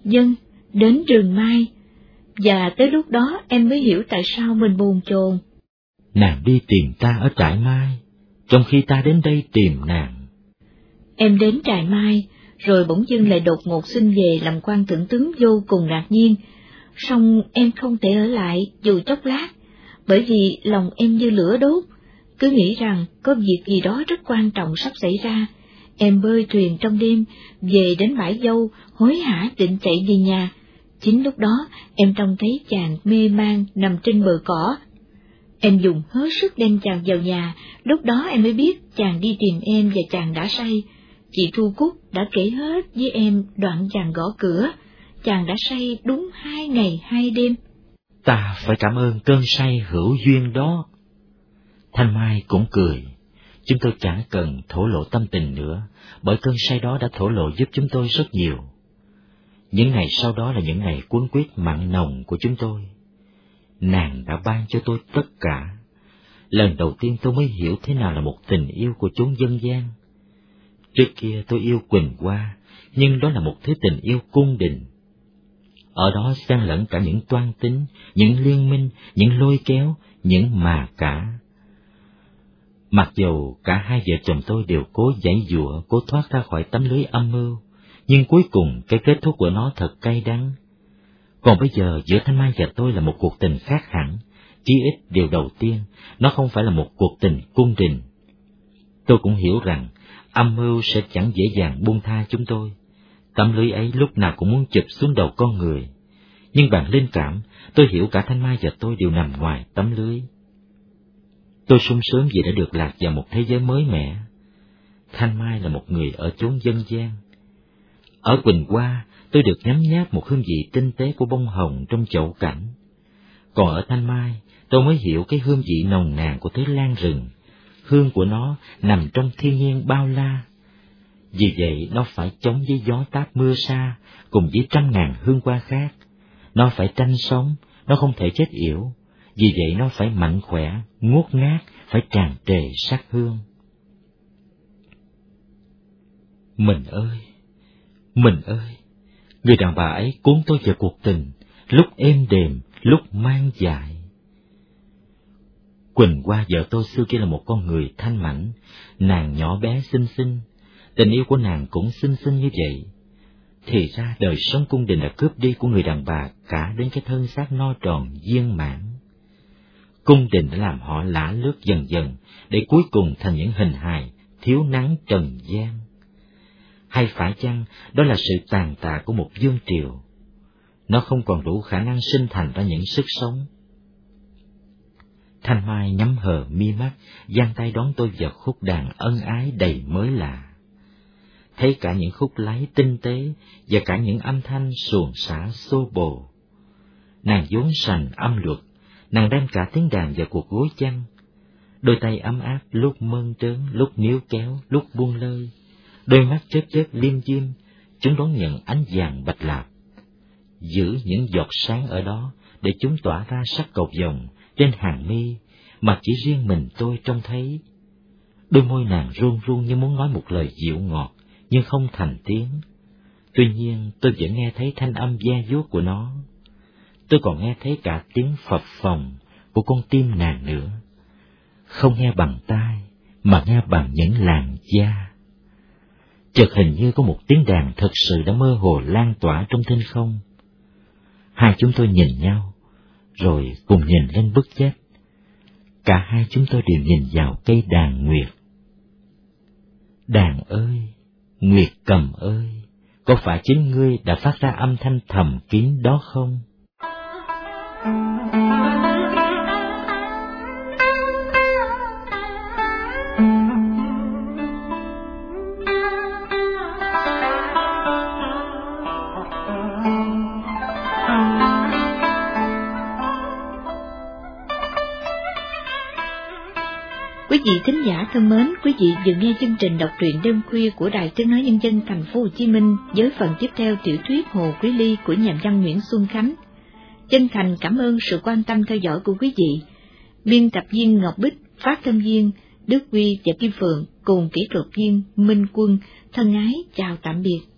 Speaker 3: Dân, đến rừng mai, và tới lúc đó em mới hiểu tại sao mình bồn chồn.
Speaker 2: Nàng đi tìm ta ở trại mai, trong khi ta đến đây tìm nàng.
Speaker 3: Em đến trại mai, rồi bỗng dưng lại đột ngột xin về làm quan thượng tướng vô cùng ngạc nhiên, song em không thể ở lại dù chốc lát, bởi vì lòng em như lửa đốt, cứ nghĩ rằng có việc gì đó rất quan trọng sắp xảy ra. Em bơi thuyền trong đêm, về đến bãi dâu, hối hả định chạy về nhà. Chính lúc đó, em trông thấy chàng mê man nằm trên bờ cỏ. Em dùng hết sức đem chàng vào nhà, lúc đó em mới biết chàng đi tìm em và chàng đã say. Chị Thu Cúc đã kể hết với em đoạn chàng gõ cửa, chàng đã say đúng hai ngày hai đêm.
Speaker 2: Ta phải cảm ơn cơn say hữu duyên đó. Thanh Mai cũng cười. Chúng tôi chẳng cần thổ lộ tâm tình nữa, bởi cơn say đó đã thổ lộ giúp chúng tôi rất nhiều. Những ngày sau đó là những ngày cuốn quyết mặn nồng của chúng tôi. Nàng đã ban cho tôi tất cả. Lần đầu tiên tôi mới hiểu thế nào là một tình yêu của chốn dân gian. Trước kia tôi yêu Quỳnh Hoa, nhưng đó là một thứ tình yêu cung đình. Ở đó xen lẫn cả những toan tính, những liên minh, những lôi kéo, những mà cả. Mặc dù cả hai vợ chồng tôi đều cố giãy giụa, cố thoát ra khỏi tấm lưới âm mưu, nhưng cuối cùng cái kết thúc của nó thật cay đắng. Còn bây giờ giữa Thanh Mai và tôi là một cuộc tình khác hẳn, chí ít điều đầu tiên, nó không phải là một cuộc tình cung đình. Tôi cũng hiểu rằng âm mưu sẽ chẳng dễ dàng buông tha chúng tôi. Tấm lưới ấy lúc nào cũng muốn chụp xuống đầu con người. Nhưng bằng linh cảm, tôi hiểu cả Thanh Mai và tôi đều nằm ngoài tấm lưới. Tôi sung sướng vì đã được lạc vào một thế giới mới mẻ. Thanh Mai là một người ở chốn dân gian. Ở Quỳnh Hoa, tôi được nhấm nháp một hương vị tinh tế của bông hồng trong chậu cảnh. Còn ở Thanh Mai, tôi mới hiểu cái hương vị nồng nàn của thế lan rừng. Hương của nó nằm trong thiên nhiên bao la. Vì vậy nó phải chống với gió táp mưa sa, cùng với trăm ngàn hương hoa khác. Nó phải tranh sống, nó không thể chết yểu. Vì vậy nó phải mạnh khỏe, ngút ngát, phải tràn trề sắc hương. Mình ơi, mình ơi, người đàn bà ấy cuốn tôi vào cuộc tình, lúc êm đềm, lúc mang dại. Quỳnh Hoa vợ tôi xưa kia là một con người thanh mảnh, nàng nhỏ bé xinh xinh, tình yêu của nàng cũng xinh xinh như vậy. Thì ra đời sống cung đình đã cướp đi của người đàn bà cả đến cái thân xác no tròn viên mãn. Cung đình đã làm họ lả lướt dần dần, để cuối cùng thành những hình hài thiếu nắng trần gian. Hay phải chăng đó là sự tàn tạ của một vương triều? Nó không còn đủ khả năng sinh thành ra những sức sống. Thanh Mai nhắm hờ mi mắt, giang tay đón tôi vào khúc đàn ân ái đầy mới lạ. Thấy cả những khúc láy tinh tế và cả những âm thanh suồng xả xô bồ. Nàng vốn sành âm luật, nàng đem cả tiếng đàn vào cuộc gối chăn. Đôi tay ấm áp lúc mơn trớn, lúc níu kéo, lúc buông lơi. Đôi mắt chớp chớp liêm diêm, chúng đón nhận ánh vàng bạch lạp. Giữ những giọt sáng ở đó để chúng tỏa ra sắc cầu vồng trên hàng mi mà chỉ riêng mình tôi trông thấy. Đôi môi nàng run run như muốn nói một lời dịu ngọt, nhưng không thành tiếng. Tuy nhiên tôi vẫn nghe thấy thanh âm da diết của nó. Tôi còn nghe thấy cả tiếng phập phồng của con tim nàng nữa. Không nghe bằng tai, mà nghe bằng những làn da. Chợt hình như có một tiếng đàn thật sự đã mơ hồ lan tỏa trong thinh không. Hai chúng tôi nhìn nhau, rồi cùng nhìn lên bức vách. Cả hai chúng tôi đều nhìn vào cây đàn nguyệt. Đàn ơi, nguyệt cầm ơi, có phải chính ngươi đã phát ra âm thanh thầm kín đó không?
Speaker 3: Quý vị thính giả thân mến, quý vị vừa nghe chương trình đọc truyện đêm khuya của Đài Tiếng nói Nhân dân Thành phố Hồ Chí Minh với phần tiếp theo tiểu thuyết Hồ Quý Ly của nhà văn Nguyễn Xuân Khánh. Chân thành cảm ơn sự quan tâm theo dõi của quý vị. Biên tập viên Ngọc Bích, phát thanh viên Đức Huy và Kim Phượng cùng kỹ thuật viên Minh Quân thân ái chào tạm biệt.